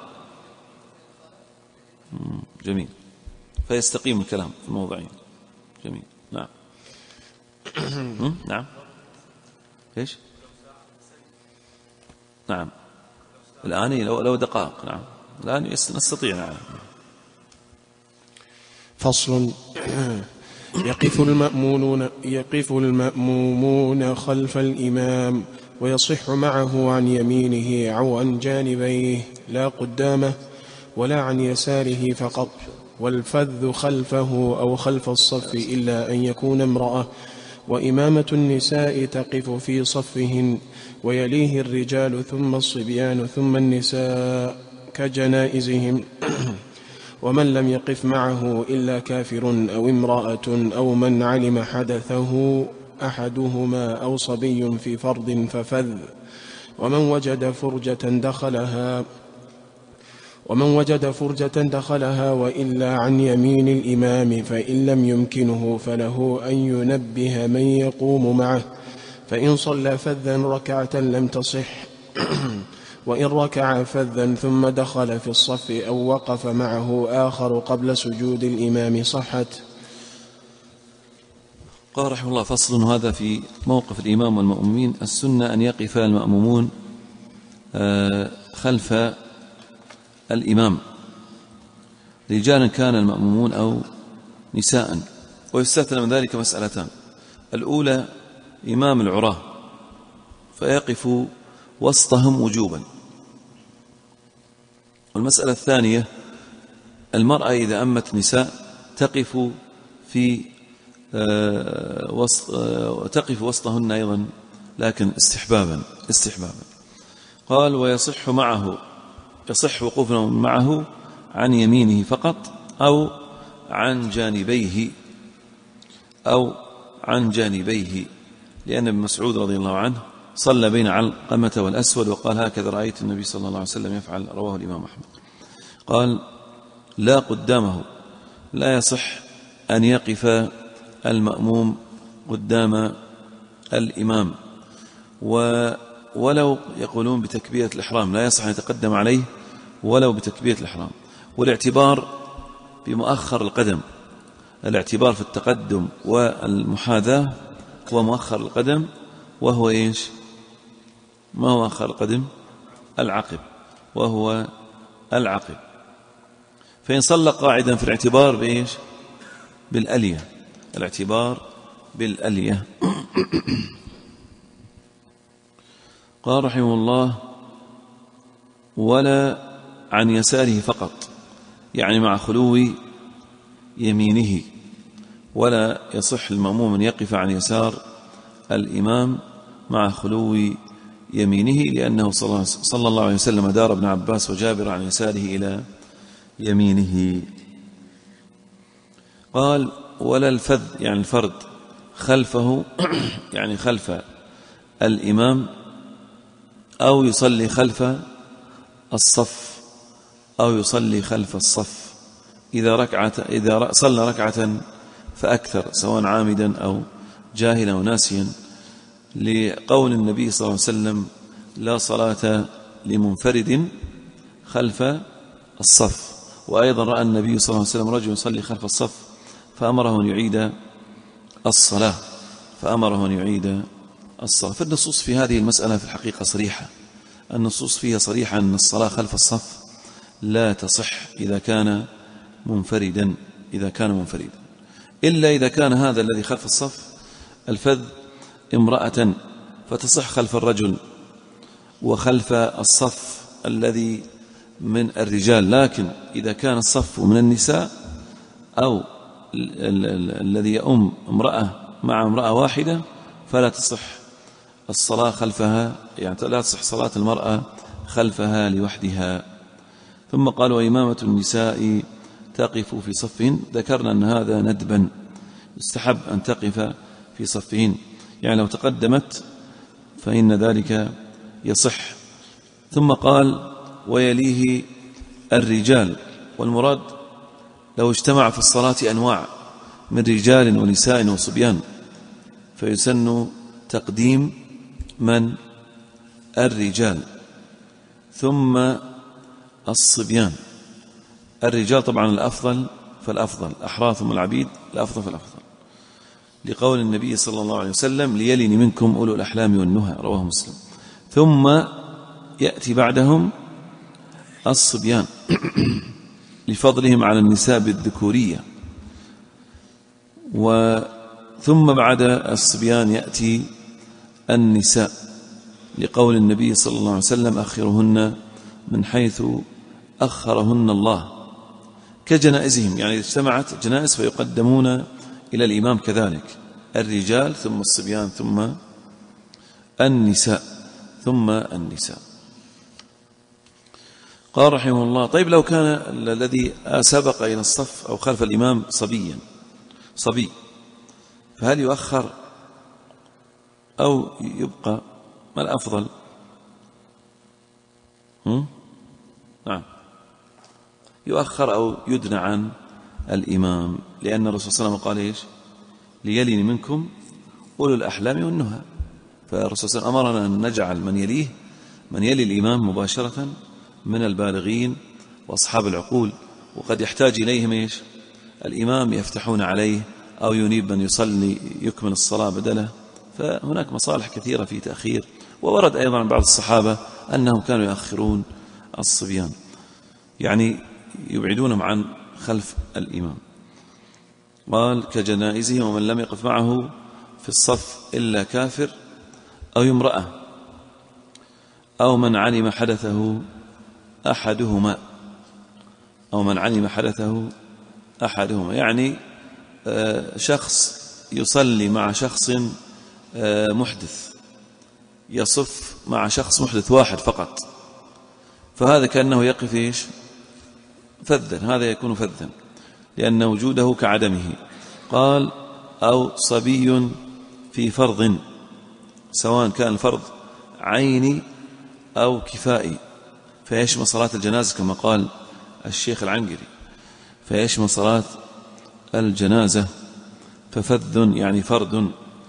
جميل، فيستقيم الكلام في الموضعين. جميل. نعم. نعم. ايش؟ نعم. الآن لو دقائق. نعم. الآن نستطيع. نعم. فصل. يقف المأمومون خلف الإمام ويصح معه عن يمينه أو عن جانبيه لا قدامه ولا عن يساره فقط. والفذ خلفه أو خلف الصف إلا أن يكون امرأة. وإمامة النساء تقف في صفهن ويليه الرجال ثم الصبيان ثم النساء كجنائزهم ومن لم يقف معه إلا كافر أو امرأة أو من علم حدثه أحدهما أو صبي في فرض ففذ. ومن وجد فرجة دخلها وإلا عن يمين الإمام، فإن لم يمكنه فله أن ينبه من يقوم معه، فإن صلى فذا ركعة لم تصح وإن ركع فذا ثم دخل في الصف أو وقف معه آخر قبل سجود الإمام صحت. قال رحمه الله: فصل. هذا في موقف الإمام والمأمومين. السنة أن يقف المأمومون خلف الإمام، رجالا كان المأمومون أو نساء. ويستثنى من ذلك مسألتان: الأولى إمام العراة فيقف وسطهم وجوبا، والمسألة الثانية المرأة إذا أمت نساء تقف وسطهن أيضا، لكن استحبابا. قال: ويصح وقوفنا معه عن يمينه فقط أو عن جانبيه، لأن ابن مسعود رضي الله عنه صلى بين علقمة والأسود وقال: هكذا رأيت النبي صلى الله عليه وسلم يفعل. رواه الإمام أحمد. قال: لا قدامه، لا يصح أن يقف المأموم قدام الإمام، ولو يقولون بتكبيرة الإحرام لا يصح أن يتقدم عليه ولو بتكبيرة الإحرام. والاعتبار بمؤخر القدم، الاعتبار في التقدم والمحاذاة هو مؤخر القدم، وهو إيش؟ ما هو مؤخر القدم؟ العقب. فإن صلى قاعدا في الاعتبار بإيش؟ الاعتبار بالألية. قال رحمه الله: ولا عن يساره فقط، يعني مع خلو يمينه، ولا يصح المأموم أن يقف عن يسار الإمام مع خلو يمينه، لأنه صلى الله عليه وسلم دار ابن عباس وجابر عن يساره إلى يمينه. قال: ولا الفذ، يعني الفرد، خلفه يعني خلف الإمام، أو يصلي خلف الصف إذا صلى ركعة فأكثر، سواء عامدا أو جاهلا أو ناسيا، لقول النبي صلى الله عليه وسلم: لا صلاة لمنفرد خلف الصف. وأيضا رأى النبي صلى الله عليه وسلم رجل يصلي خلف الصف فأمره أن يعيد الصلاة. فالنصوص في هذه المسألة في الحقيقة صريحة، النصوص فيها صريحة أن الصلاة خلف الصف لا تصح إذا كان منفردا، إلا إذا كان هذا الذي خلف الصف الفذ امرأة فتصح خلف الرجل وخلف الصف الذي من الرجال. لكن إذا كان الصف من النساء أو الذي يؤم امرأة مع امرأة واحدة فلا تصح الصلاة خلفها، يعني لا تصح صلاة المرأة خلفها لوحدها. ثم قال: وإمامة النساء تقف في صفهن. ذكرنا أن هذا ندبا، يستحب أن تقف في صفهن، يعني لو تقدمت فإن ذلك يصح. ثم قال: ويليه الرجال. والمراد لو اجتمع في الصلاة أنواع من رجال ونساء وصبيان فيسن تقديم من؟ الرجال ثم الصبيان. الرجال طبعا الأفضل فالأفضل، الأحرار ثم العبيد، الأفضل فالأفضل، لقول النبي صلى الله عليه وسلم: ليلن منكم أولو الأحلام والنهى. رواه مسلم. ثم يأتي بعدهم الصبيان لفضلهم على النساء بالذكورية. ثم بعد الصبيان يأتي النساء لقول النبي صلى الله عليه وسلم أخرهن من حيث أخرهن الله، كجنائزهم، يعني اجتمعت جنائز فيقدمون إلى الإمام كذلك، الرجال ثم الصبيان ثم النساء. قال رحمه الله: طيب لو كان الذي سبق إلى الصف أو خلف الإمام صبي، فهل يؤخر أو يبقى؟ ما الأفضل؟ نعم، يؤخر أو يدنى عن الإمام، لأن الرسول صلى الله عليه وسلم قال إيش؟ ليلي منكم أولو الأحلام والنهى. فالرسول صلى الله عليه وسلم أمرنا أن نجعل من يلي الإمام مباشرة من البالغين وأصحاب العقول، وقد يحتاج إليهم إيش؟ الإمام يفتحون عليه أو ينيب من يصلي يكمل الصلاة بدله. فهناك مصالح كثيرة في تأخير. وورد أيضا عن بعض الصحابة أنهم كانوا يؤخرون الصبيان، يعني يبعدونهم عن خلف الإمام. قال: كجنائزهم ومن لم يقف معه في الصف إلا كافر أو امرأة أو من علم حدثه أحدهما، يعني شخص يصلي مع شخص محدث، يصف مع شخص محدث واحد فقط، فهذا كأنه يقف إيش؟ فذا، هذا يكون فذا لأن وجوده كعدمه. قال: أو صبي في فرض، سواء كان الفرض عيني أو كفائي، فيشمل صلاة الجنازة كما قال الشيخ العنقري، فيشمل صلاة الجنازة، ففذ يعني فرد.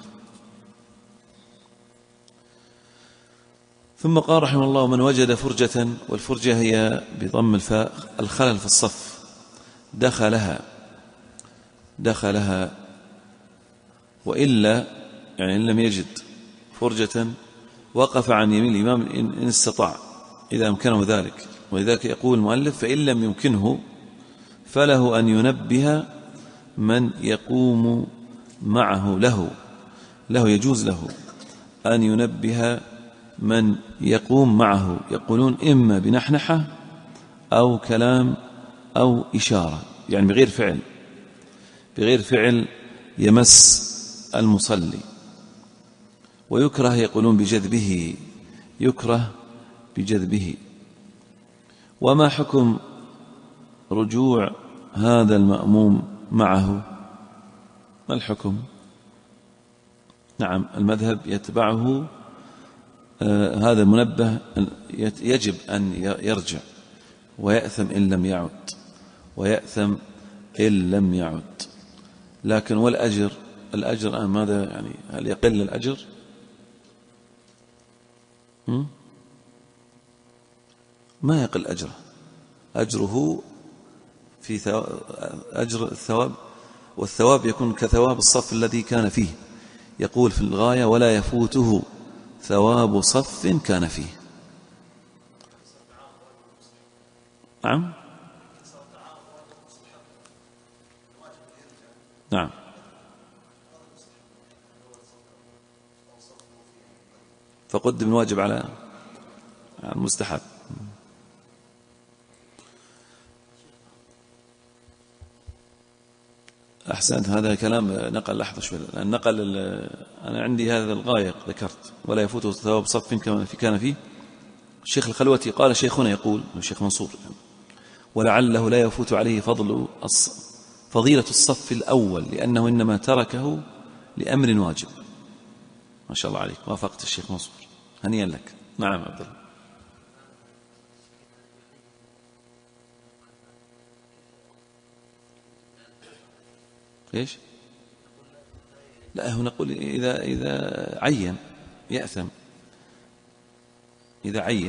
ثم قال رحمه الله: من وجد فرجة، والفرجة هي بضم الفاء الخلل في الصف، دخلها وإلا، يعني إن لم يجد فرجة وقف عن يمين الإمام إن استطاع، إذا أمكنه ذلك. ولذلك يقول المؤلف: فإن لم يمكنه فله أن ينبه من يقوم معه له يجوز له أن ينبه من يقوم معه، يقولون إما بنحنحة أو كلام أو إشارة، يعني بغير فعل يمس المصلي. ويكره يقولون بجذبه. وما حكم رجوع هذا المأموم معه؟ ما الحكم؟ نعم، المذهب يتبعه هذا المنبه، يجب أن يرجع ويأثم إن لم يعد. لكن والأجر ماذا يعني؟ هل يقل الأجر؟ ما يقل أجره في أجر الثواب، والثواب يكون كثواب الصف الذي كان فيه. يقول في الغاية: ولا يفوته ثواب صف كان فيه. نعم. فقدم الواجب على المستحب. أحسنت. هذا كلام نقل، لحظة شوي، نقل أنا عندي هذا الغاية ذكرت: ولا يفوته ثواب صف كان فيه. الشيخ الخلوتي قال: شيخنا يقول، الشيخ منصور، ولعله لا يفوت عليه فضيلة الصف الأول، لأنه إنما تركه لأمر واجب. ما شاء الله عليك، وافقت الشيخ منصور، هنيئا لك. نعم عبد الله. إيش؟ لا، هنا نقول إذا عين يأثم، إذا عين،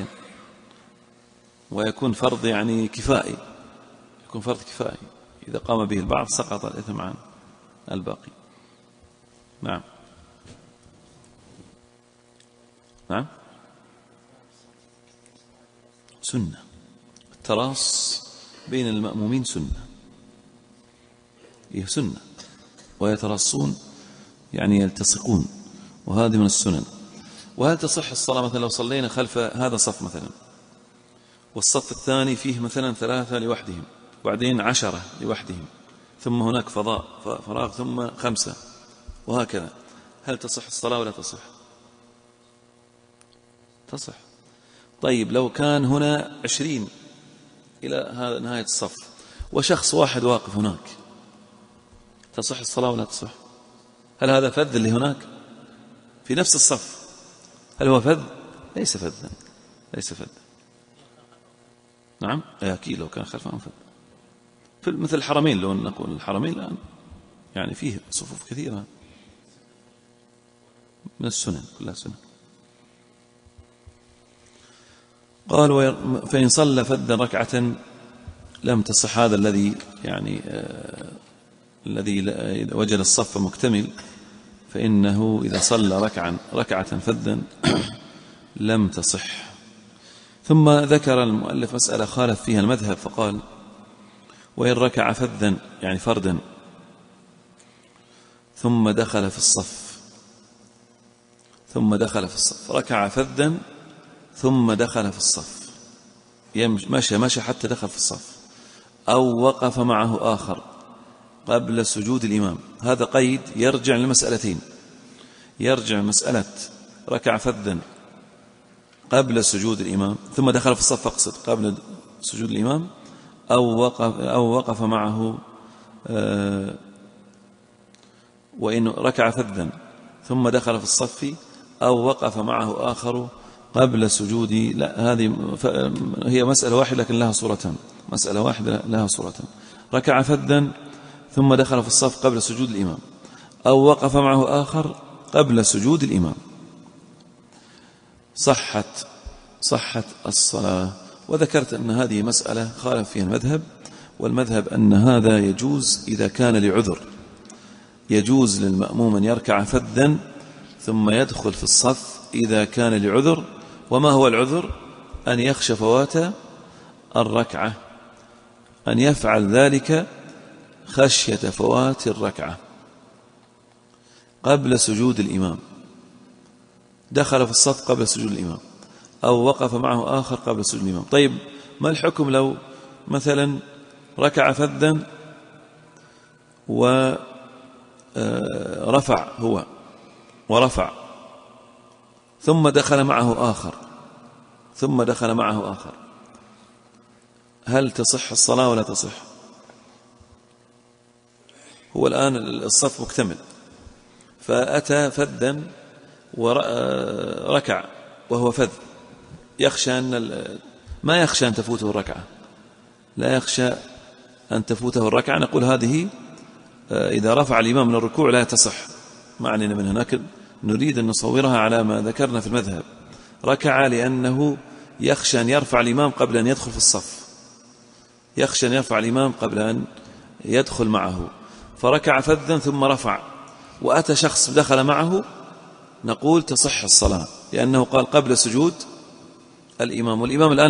ويكون فرض يعني كفائي، إذا قام به البعض سقط الإثم عن الباقي. نعم. سنة التراص بين المأمومين، سنة، ويتراصون يعني يلتصقون، وهذه من السنن. وهل تصح الصلاة مثلا لو صلينا خلف هذا صف مثلا، والصف الثاني فيه مثلا 3 لوحدهم، وبعدين 10 لوحدهم، ثم هناك فراغ، ثم 5، وهكذا، هل تصح الصلاة ولا تصح؟ تصح. طيب لو كان هنا 20 إلى هذا نهاية الصف، وشخص واحد واقف هناك، تصح الصلاة ولا تصح؟ هل هذا فذ اللي هناك في نفس الصف؟ هل هو فذ؟ ليس فذا، ليس فذا. نعم أكيد لو كان خلفهم فذ. مثل الحرمين، لو نقول الحرمين الآن يعني فيه صفوف كثيرة من السنن، كلها سنن. قال فإن صلى فذا ركعة لم تصح. هذا الذي يعني الذي وجد الصف مكتمل، فإنه إذا صلى ركعة فذا لم تصح. ثم ذكر المؤلف مسألة خالف فيها المذهب، فقال وإن ركع فذا يعني فردا ثم دخل في الصف، ركع فذا ثم دخل في الصف، مشى حتى دخل في الصف، أو وقف معه آخر قبل سجود الإمام. هذا قيد يرجع لمسألتين، يرجع مسألة ركع فذا قبل سجود الإمام ثم دخل في الصف، أقصد قبل سجود الإمام، أو وقف معه، وإن ركع فذا ثم دخل في الصف أو وقف معه آخر قبل سجود. لا، هذه هي مسألة واحدة لكن لها صورتان، مسألة واحدة لها صورتان. ركع فذا ثم دخل في الصف قبل سجود الإمام، أو وقف معه آخر قبل سجود الإمام، صحت الصلاة. وذكرت أن هذه مسألة خالف فيها المذهب، والمذهب أن هذا يجوز إذا كان لعذر، يجوز للمأموم أن يركع فذا ثم يدخل في الصف إذا كان لعذر. وما هو العذر؟ أن يخشى فوات الركعة، أن يفعل ذلك خشية فوات الركعة قبل سجود الإمام، دخل في الصف قبل سجود الإمام، أو وقف معه آخر قبل سجود الإمام. طيب ما الحكم لو مثلا ركع فذا ورفع هو ثم دخل معه آخر، هل تصح الصلاة ولا تصح؟ هو الآن الصف مكتمل، فأتى فذا وركع وهو فذ، يخشى ما يخشى أن تفوته الركعة، لا يخشى أن تفوته الركعة، نقول هذه إذا رفع الإمام من الركوع لا تصح، ما علينا من هناك، نريد أن نصورها على ما ذكرنا في المذهب. ركع لأنه يخشى أن يرفع الإمام قبل أن يدخل في الصف، يخشى أن يرفع الإمام قبل أن يدخل معه، فركع فذا ثم رفع، وأتى شخص دخل معه، نقول تصح الصلاة، لأنه قال قبل سجود الإمام، والإمام الآن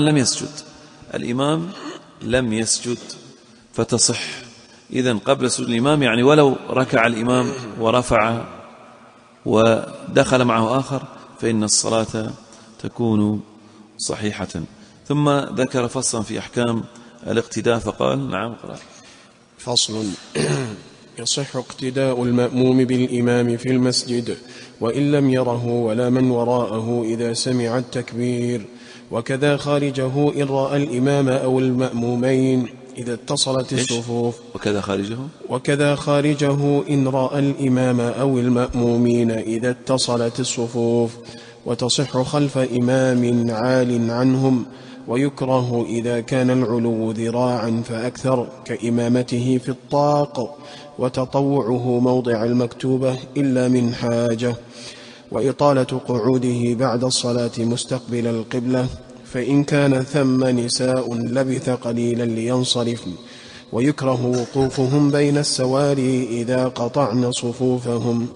لم يسجد، فتصح. إذن قبل سجود الإمام يعني ولو ركع الإمام ورفع ودخل معه آخر فإن الصلاة تكون صحيحة. ثم ذكر فصلا في أحكام الاقتداء، فقال نعم قرأ. فصل. يصح اقتداء المأموم بالإمام في المسجد وإن لم يره ولا من وراءه إذا سمع التكبير، وكذا خارجه إن رأى الإمام أو المأمومين إذا اتصلت الصفوف. وكذا خارجه إن رأى الإمام أو المأمومين إذا اتصلت الصفوف. وتصح خلف إمام عال عنهم، ويكره إذا كان العلو ذراعا فأكثر كإمامته في الطاق، وتطوعه موضع المكتوبة إلا من حاجة، وإطالة قعوده بعد الصلاة مستقبل القبلة، فإن كان ثم نساء لبث قليلا لينصرفن. ويكره وقوفهم بين السواري إذا قطعن صفوفهم.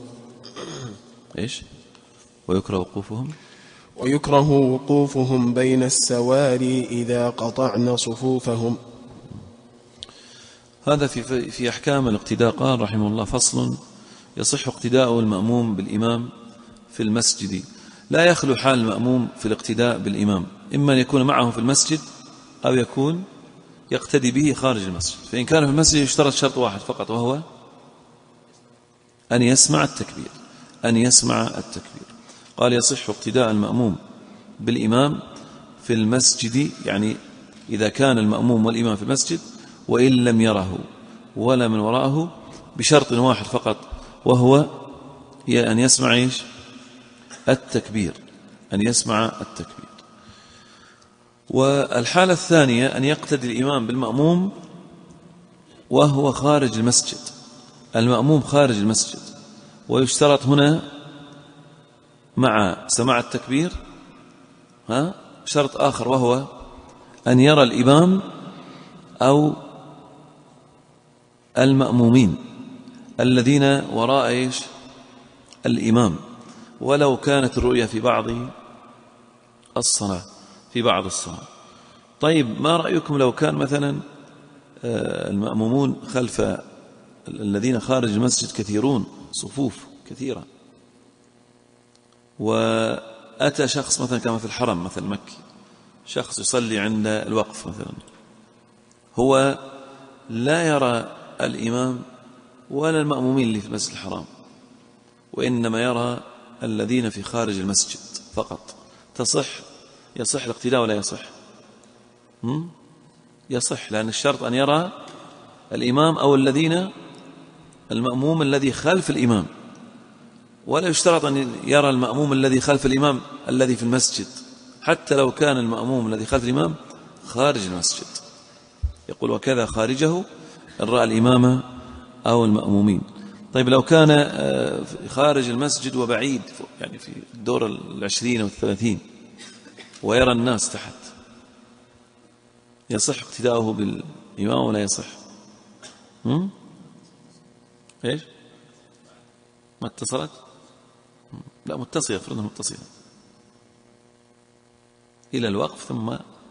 ويكره وقوفهم بين السواري إذا قطعن صفوفهم. هذا في أحكام الاقتداء. قال رحمه الله: فصل. يصح اقتداء المأموم بالإمام في المسجد لا يخلو حال المأموم في الاقتداء بالإمام، إما أن يكون معه في المسجد أو يكون يقتدي به خارج المسجد. فإن كان في المسجد يشترط شرط واحد فقط، وهو أن يسمع التكبير، أن يسمع التكبير. قال يصح اقتداء المأموم بالإمام في المسجد، يعني إذا كان المأموم والإمام في المسجد وإن لم يره ولا من وراءه، بشرط واحد فقط، وهو أن يسمع التكبير، أن يسمع التكبير. والحالة الثانية أن يقتدي الإمام بالمأموم وهو خارج المسجد، المأموم خارج المسجد، ويشترط هنا مع سماع التكبير شرط آخر، وهو أن يرى الإمام أو المأمومين الذين وراء الإمام، ولو كانت الرؤية في بعض الصلاة، في بعض الصلاة. طيب ما رأيكم لو كان مثلا المأمومون خلف الذين خارج المسجد كثيرون، صفوف كثيرة، وأتى شخص مثلا كما في الحرم مثلا مكي، شخص يصلي عند الوقف مثلا، هو لا يرى الإمام ولا المأمومين اللي في المسجد الحرام، وإنما يرى الذين في خارج المسجد فقط، يصح الاقتداء ولا يصح؟ يصح، لأن الشرط أن يرى الإمام أو المأموم الذي خلف الإمام، ولا يشترط أن يرى المأموم الذي خلف الإمام الذي في المسجد، حتى لو كان المأموم الذي خلف الإمام خارج المسجد. يقول وكذا خارجه إن رأى الإمام أو المأمومين. طيب لو كان خارج المسجد وبعيد، يعني في الدور 20 أو 30، ويرى الناس تحت، يصح اقتداؤه بالإمام ولا يصح؟ إيش؟ ما اتصلت؟ لا متصلة، فرضنا متصلة إلى الوقف، ثم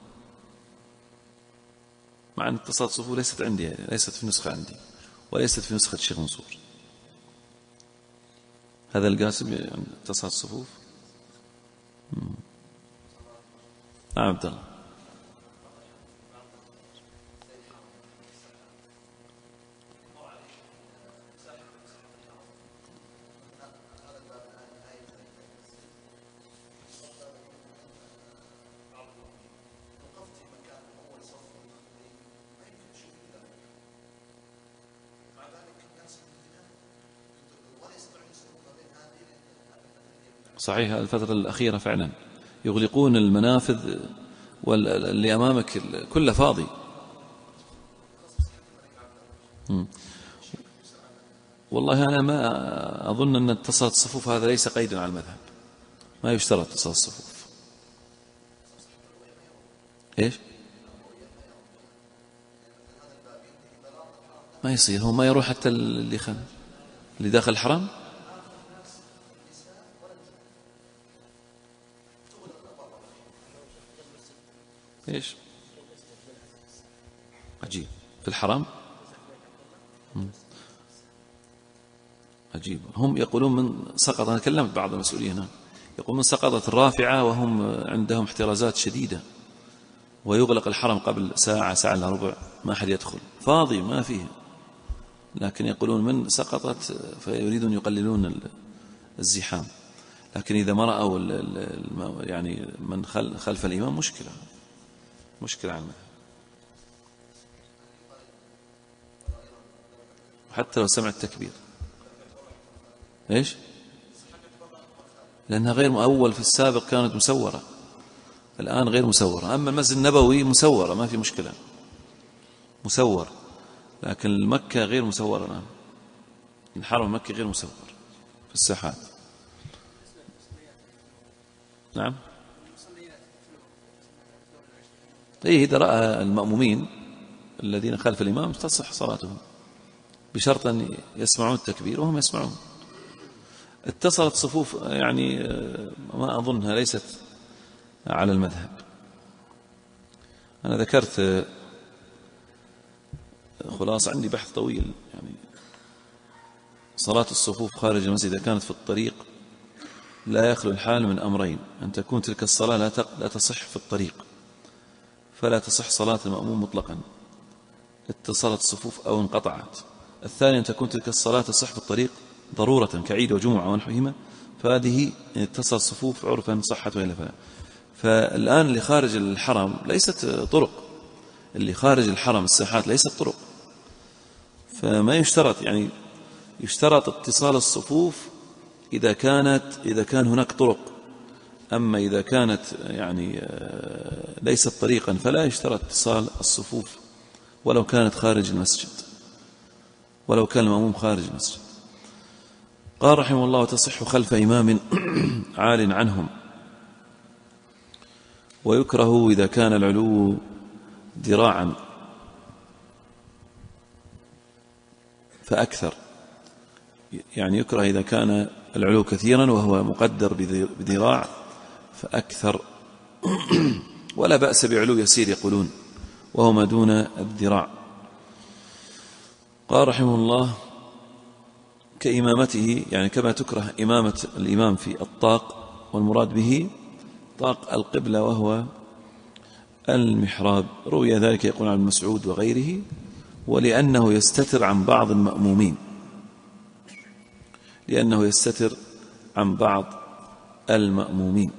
مع أن اتصالات صفوف ليست عندي، ليست في نسخة عندي، وليست في نسخة الشيخ منصور. هذا القاسم يعني اتصالات الصفوف. نعم عبد الله. صحيح، الفترة الأخيرة فعلا يغلقون المنافذ واللي أمامك كله فاضي. والله أنا ما أظن أن اتصالات الصفوف هذا ليس قيدا على المذهب، ما يشترط اتصال الصفوف. إيش؟ ما يصير، هو ما يروح حتى اللي داخل الحرم. إيش؟ عجيب، في الحرم عجيب. هم يقولون من سقط، أنا كلمت بعض المسؤولين هنا، يقولون من سقطت الرافعة وهم عندهم احترازات شديدة، ويغلق الحرم قبل ساعة، ساعة إلا ربع، ما أحد يدخل، فاضي ما فيه. لكن يقولون من سقطت فيريدون يقللون الزحام. لكن إذا ما رأوا يعني من خلف الإمام مشكلة عنه، حتى لو سمع التكبير. إيش؟ لأنها غير أول في السابق كانت مسورة، الآن غير مسورة. أما المسجد النبوي مسورة ما في مشكلة، مسور، لكن مكة غير مسورة الآن، الحرم المكي غير مسور في الساحات. نعم. إيه، إذا رأى المأمومين الذين خلف الإمام تصح صلاتهم، بشرط أن يسمعون التكبير وهم يسمعون. اتصلت صفوف يعني ما أظنها ليست على المذهب. أنا ذكرت خلاص، عندي بحث طويل، يعني صلاة الصفوف خارج المسجد إذا كانت في الطريق لا يخلو الحال من أمرين: أن تكون تلك الصلاة لا تصح في الطريق فلا تصح صلاة المأموم مطلقا، اتصلت الصفوف أو انقطعت. الثاني أن تكون تلك الصلاة تصح في الطريق ضرورة كعيد وجمعة ونحوهما، فهذه إن اتصل الصفوف عرفا صحت وإلا فلا. فالآن اللي خارج الحرم ليست طرق، اللي خارج الحرم الساحات ليست طرق، فما يشترط، يعني يشترط اتصال الصفوف إذا كان هناك طرق. أما إذا كانت يعني ليست طريقا فلا يشترط اتصال الصفوف ولو كانت خارج المسجد، ولو كان المأموم خارج المسجد. قال رحمه الله: تصح خلف إمام عال عنهم، ويكره إذا كان العلو ذراعا فأكثر، يعني يكره إذا كان العلو كثيرا وهو مقدر بذراع فأكثر. ولا بأس بعلو يسير يقولون وهو ما دون الذراع. قال رحمه الله: كإمامته، يعني كما تكره إمامة الإمام في الطاق، والمراد به طاق القبلة وهو المحراب. روي ذلك يقول عن مسعود وغيره، ولأنه يستتر عن بعض المأمومين، لأنه يستتر عن بعض المأمومين.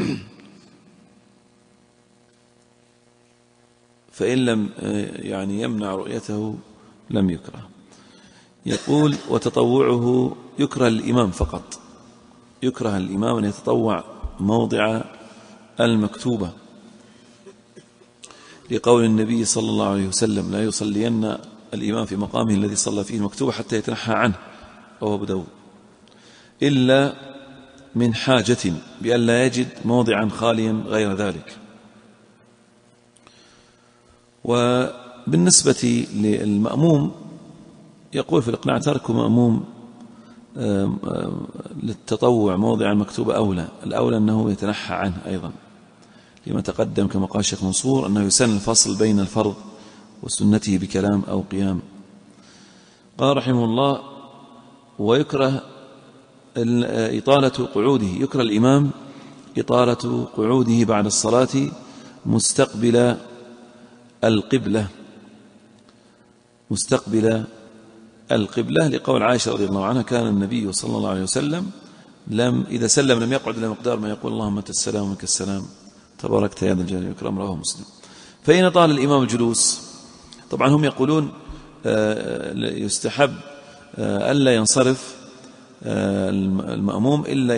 فإن لم يعني يمنع رؤيته لم يكره. يقول: وتطوعه يكره الإمام فقط، يكره الإمام أن يتطوع موضع المكتوبة، لقول النبي صلى الله عليه وسلم: لا يصلين الإمام في مقامه الذي صلى فيه المكتوبة حتى يتنحى عنه، رواه أبو داود، إلا من حاجة، بأن لا يجد موضعا خاليا غير ذلك. وبالنسبة للمأموم يقول في الإقناع: ترك مأموم للتطوع موضع المكتوبة أولى، الأولى أنه يتنحى عنه أيضا، لما تقدم كما قال الشيخ منصور أنه يسن الفصل بين الفرض وسنته بكلام أو قيام. قال رحمه الله: ويكره إطالة قعوده، يكره الإمام إطالة قعوده بعد الصلاة مستقبل القبلة، مستقبل القبلة، لقول عائشة رضي الله عنها: كان النبي صلى الله عليه وسلم إذا سلم لم يقعد إلا مقدار ما يقول: اللهم أنت السلام ومنك السلام تباركت يا ذا الجلال والإكرام، رواه مسلم. فإن طال الإمام الجلوس، طبعا هم يقولون يستحب ألا ينصرف المأموم إلا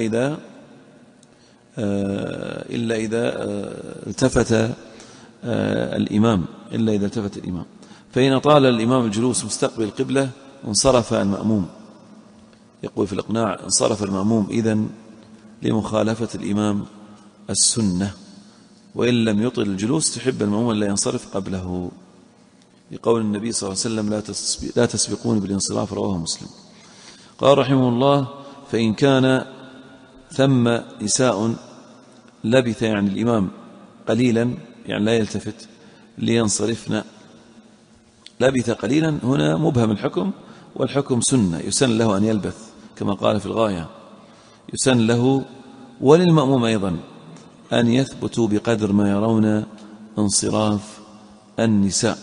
إذا التفت الإمام، فإن طال الإمام الجلوس مستقبل القبلة انصرف المأموم. يقول في الإقناع: انصرف المأموم إذن لمخالفة الإمام السنة، وإن لم يطل الجلوس تحب المأموم لا ينصرف قبله، لقول النبي صلى الله عليه وسلم: لا تسبقون بالانصراف، رواه مسلم. قال رحمه الله: فإن كان ثم نساء لبث، يعني الإمام قليلا، يعني لا يلتفت لينصرفن، لبث قليلا هنا مبهم الحكم، والحكم سنة، يسن له أن يلبث كما قال في الغاية، يسن له وللمأموم أيضا أن يثبتوا بقدر ما يرون انصراف النساء.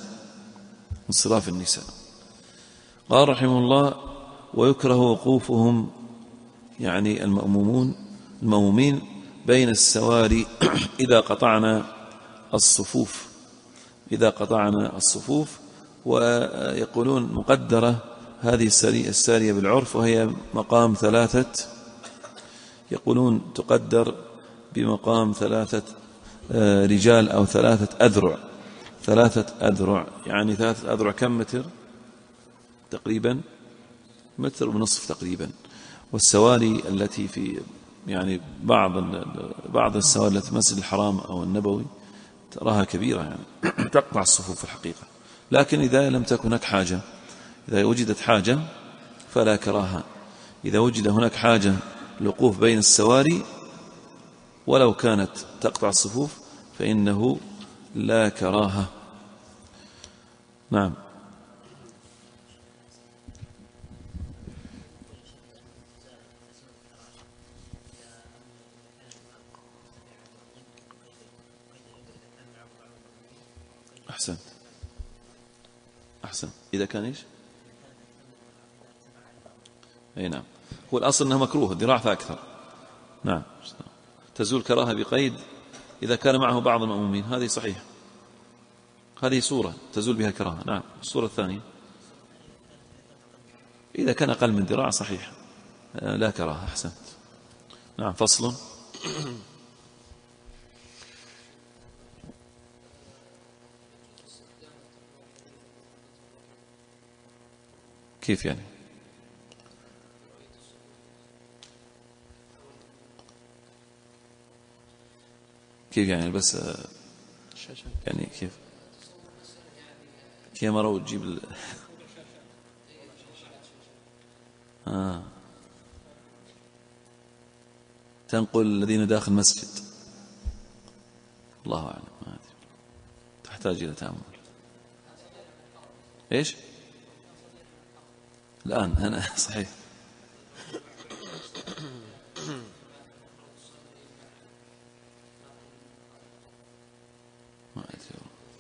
قال رحمه الله: ويكره وقوفهم، يعني المأمومين بين السواري إذا قطعنا الصفوف، ويقولون مقدرة هذه السارية بالعرف، وهي مقام 3، يقولون تقدر بمقام 3 رجال أو 3 أذرع، يعني 3 أذرع كم متر؟ تقريبا 1.5 متر تقريبا. والسواري التي في يعني بعض السواري التي في المسجد الحرام أو النبوي تراها كبيرة، يعني تقطع الصفوف في الحقيقة. لكن إذا لم تكن هناك حاجة، إذا وجدت حاجة فلا كراهة. إذا وجد هناك حاجة الوقوف بين السواري ولو كانت تقطع الصفوف فإنه لا كراهة. نعم. أحسن إذا كان إيش؟ أي نعم، هو الأصل أنه مكروه الذراع فأكثر. نعم، تزول كراهة بقيد إذا كان معه بعض المأمومين، هذه صحيح، هذه صورة تزول بها كراهة. نعم. الصورة الثانية إذا كان أقل من ذراع صحيح لا كراهة. أحسنت. نعم. فصل. كيف يعني؟ كيف يعني بس يعني كيف كاميرا وتجيب تنقل الذين داخل المسجد، الله أعلم، ما أدري، تحتاج إلى تأمل. إيش الآن أنا صحيح ما أدري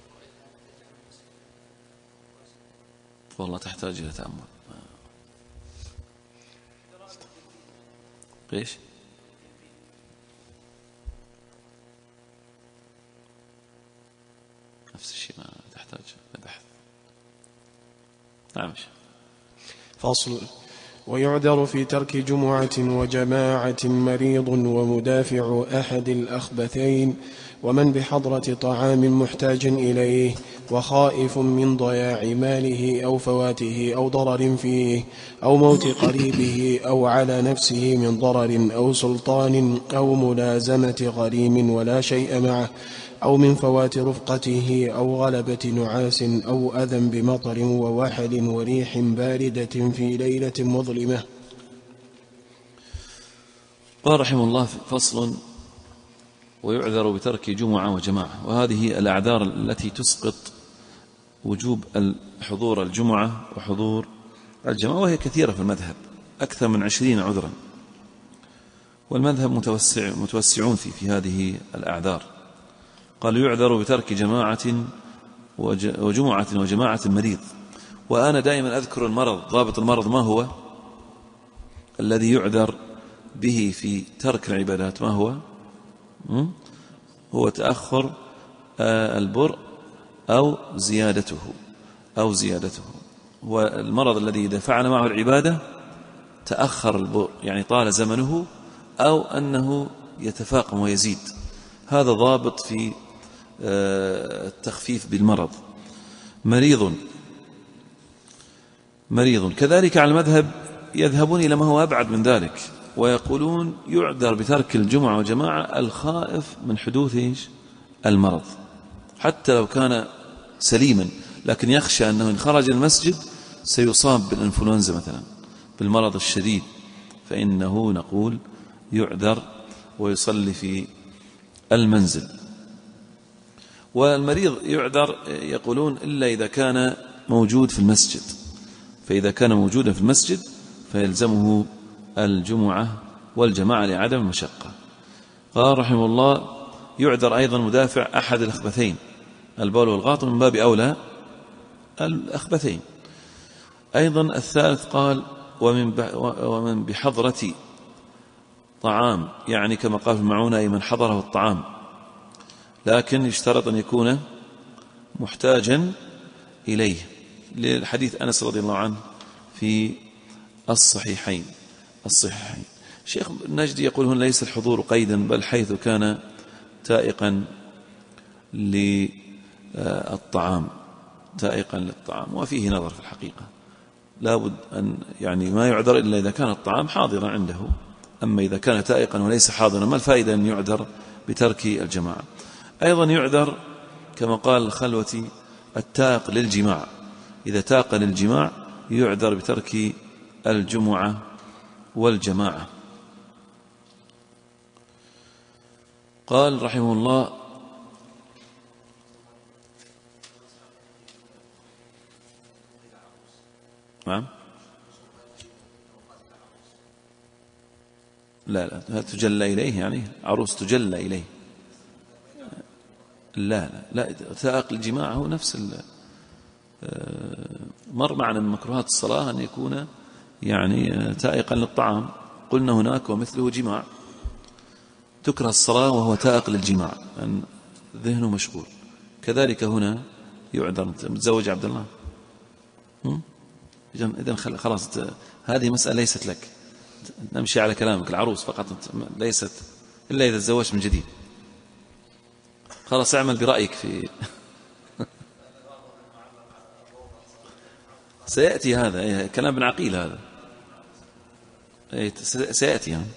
والله، تحتاج إلى تأمل. إيش نفس الشيء، ما تحتاج بحث. نعم. فصل. ويعذر في ترك جمعة وجماعة مريض ومدافع أحد الأخبثين ومن بحضرة طعام محتاج إليه وخائف من ضياع ماله أو فواته أو ضرر فيه أو موت قريبه أو على نفسه من ضرر أو سلطان أو ملازمة غريم ولا شيء معه أو من فوات رفقته أو غلبة نعاس أو أذى بمطر ووحل وريح باردة في ليلة مظلمة. قال رحمه الله: فصل. ويعذر بترك جمعة وجماعة. وهذه الأعذار التي تسقط وجوب حضور الجمعة وحضور الجماعة، وهي كثيرة في المذهب، أكثر من 20 عذرا، والمذهب متوسعون في هذه الأعذار. قال: يعذر بترك جماعة وجمعة وجماعة مريض. وأنا دائما أذكر المرض، ضابط المرض ما هو الذي يعذر به في ترك العبادات؟ ما هو؟ هو تأخر البرء أو زيادته هو المرض الذي إذا فعل معه العبادة تأخر البرء، يعني طال زمنه، أو أنه يتفاقم ويزيد. هذا ضابط في التخفيف بالمرض. مريض كذلك على المذهب يذهبون إلى ما هو أبعد من ذلك، ويقولون يعذر بترك الجمعة وجماعة الخائف من حدوث المرض، حتى لو كان سليما، لكن يخشى أنه إن خرج المسجد سيصاب بالإنفلونزا مثلا، بالمرض الشديد، فإنه نقول يعذر ويصلي في المنزل. والمريض يعذر يقولون إلا إذا كان موجود في المسجد، فإذا كان موجودا في المسجد فيلزمه الجمعة والجماعة لعدم المشقة. قال رحمه الله: يعذر أيضا مدافع أحد الأخبثين، البول والغائط، من باب أولى الأخبثين. أيضا الثالث قال: ومن بحضرة طعام، يعني كما قال في المعونة أي من حضره الطعام، لكن يشترط أن يكون محتاجا إليه، للحديث أنس رضي الله عنه في الصحيحين. الشيخ النجدي يقول هنا ليس الحضور قيدا، بل حيث كان تائقا للطعام، وفيه نظر في الحقيقة. لابد أن يعني ما يعذر إلا إذا كان الطعام حاضرا عنده، أما إذا كان تائقا وليس حاضرا ما الفائدة أن يعذر بترك الجماعة. أيضا يعذر كما قال الخلوة التاق للجماع، إذا تاق للجماع يعذر بترك الجمعة والجماعة. قال رحمه الله: نعم، لا تجلى إليه، يعني عروس تجلى إليه، لا تائق الجماع هو نفس مر معنا من مكروهات الصلاة أن يكون يعني تائقا للطعام. قلنا هناك ومثله جماع، تكره الصلاة وهو تائق للجماع أن ذهنه مشغول. كذلك هنا يعذر. أنت متزوج عبد الله؟ إذن خلاص هذه مسألة ليست لك، نمشي على كلامك. العروس فقط ليست إلا إذا تزوجت من جديد. خلاص اعمل برأيك في سيأتي هذا كلام ابن عقيل، هذا سيأتي يعني.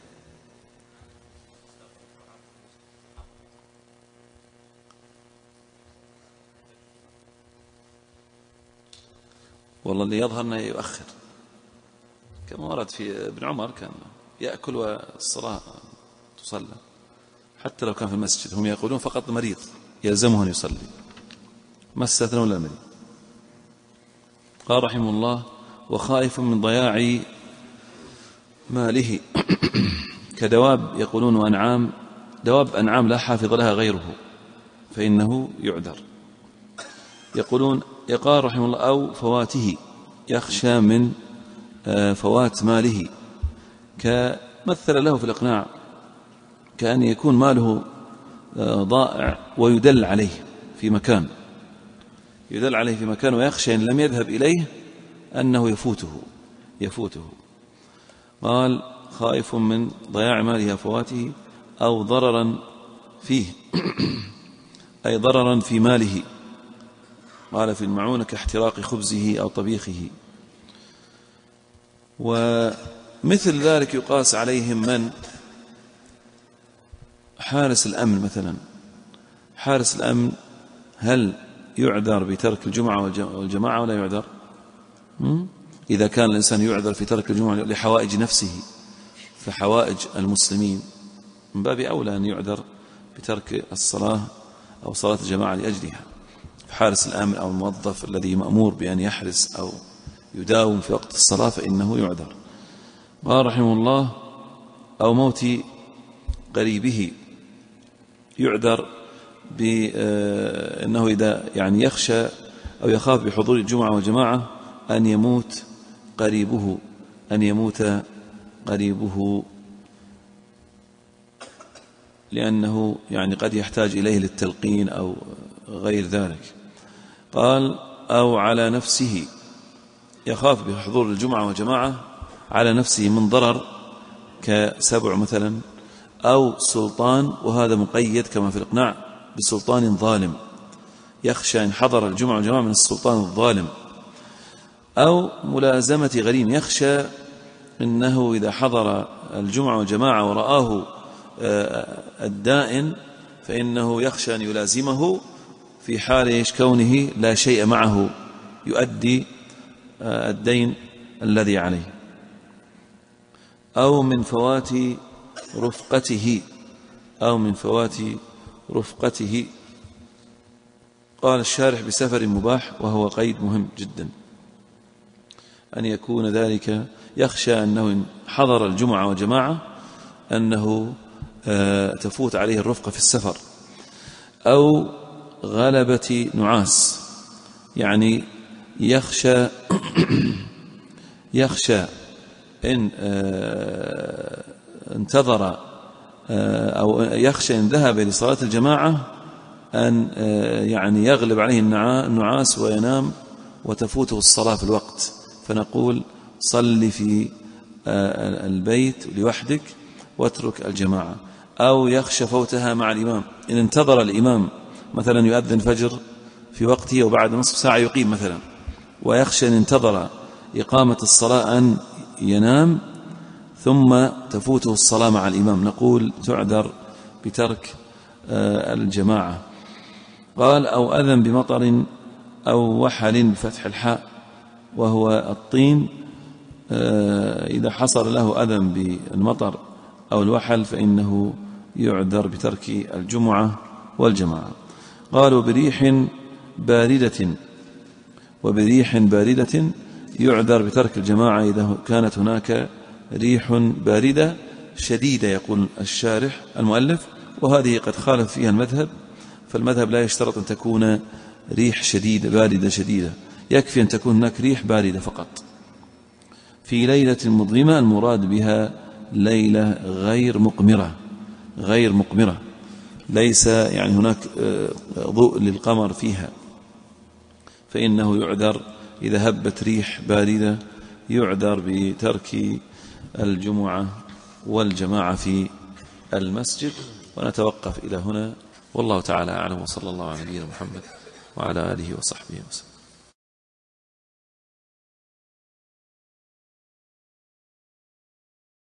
والله اللي يظهر أنه يؤخر، كما ورد في ابن عمر كان يأكل والصلاة تصلى حتى لو كان في المسجد. هم يقولون فقط مريض يلزمه أن يصلي، ما استثنوا ولا مريض. قال رحمه الله: وخائف من ضياع ماله كدواب يقولون وأنعام، دواب أنعام لا حافظ لها غيره فإنه يعذر. يقولون يقال رحمه الله: أو فواته، يخشى من فوات ماله، كمثل له في الإقناع كأن يكون ماله ضائع ويدل عليه في مكان، يدل عليه في مكان ويخشى إن لم يذهب إليه أنه يفوته. قال: خائف من ضياع ماله فواته أو ضررا فيه أي ضررا في ماله. قال في المعونة: كاحتراق خبزه أو طبيخه. ومثل ذلك يقاس عليهم من حارس الأمن مثلا. حارس الأمن هل يعذر بترك الجمعة والجماعة ولا يعذر؟ إذا كان الإنسان يعذر في ترك الجمعة لحوائج نفسه فحوائج المسلمين من باب أولى أن يعذر بترك الصلاة أو صلاة الجماعة لأجلها. حارس الأمن أو الموظف الذي مأمور بأن يحرس أو يداوم في وقت الصلاة فإنه يعذر. قال رحمه الله: أو موت قريبه، يعذر بأنه إذا يعني يخشى أو يخاف بحضور الجمعة والجماعة أن يموت قريبه لأنه يعني قد يحتاج إليه للتلقين أو غير ذلك. قال: أو على نفسه، يخاف بحضور الجمعة والجماعة على نفسه من ضرر كسبع مثلا، أو سلطان، وهذا مقيد كما في الإقناع بسلطان ظالم، يخشى إن حضر الجمعة والجماعة من السلطان الظالم. أو ملازمة غريم، يخشى إنه إذا حضر الجمعة والجماعة ورآه الدائن فإنه يخشى أن يلازمه في حال كونه لا شيء معه يؤدي الدين الذي عليه. أو من فوات رفقته، قال الشارح: بسفر مباح، وهو قيد مهم جدا أن يكون ذلك. يخشى أنه إن حضر الجمعة وجماعة أنه تفوت عليه الرفقة في السفر. أو غلبة نعاس، يعني يخشى إن انتظر أو يخشى إن ذهب لصلاة الجماعة أن يعني يغلب عليه النعاس وينام وتفوته الصلاة في الوقت، فنقول: صل في البيت لوحدك واترك الجماعة. أو يخشى فوتها مع الإمام، إن انتظر الإمام مثلا يؤذن فجر في وقته وبعد نصف ساعة يقيم مثلا، ويخشى إن انتظر إقامة الصلاة أن ينام ثم تفوته الصلاة مع الإمام، نقول تعذر بترك الجماعة. قال: أو أذن بمطر أو وحل بفتح الحاء، وهو الطين، إذا حصل له أذن بالمطر أو الوحل فإنه يعذر بترك الجمعة والجماعة. قالوا: وبريح باردة يعذر بترك الجماعة إذا كانت هناك ريح باردة شديدة، يقول الشارح المؤلف، وهذه قد خالف فيها المذهب، فالمذهب لا يشترط أن تكون ريح شديدة باردة شديدة، يكفي أن تكون هناك ريح باردة فقط. في ليلة مظلمة المراد بها ليلة غير مقمرة، ليس يعني هناك ضوء للقمر فيها، فإنه يعذر إذا هبت ريح باردة، يعذر بترك الجمعة والجماعة في المسجد. ونتوقف إلى هنا، والله تعالى أعلم، وصلى الله على نبينا محمد وعلى آله وصحبه وسلم.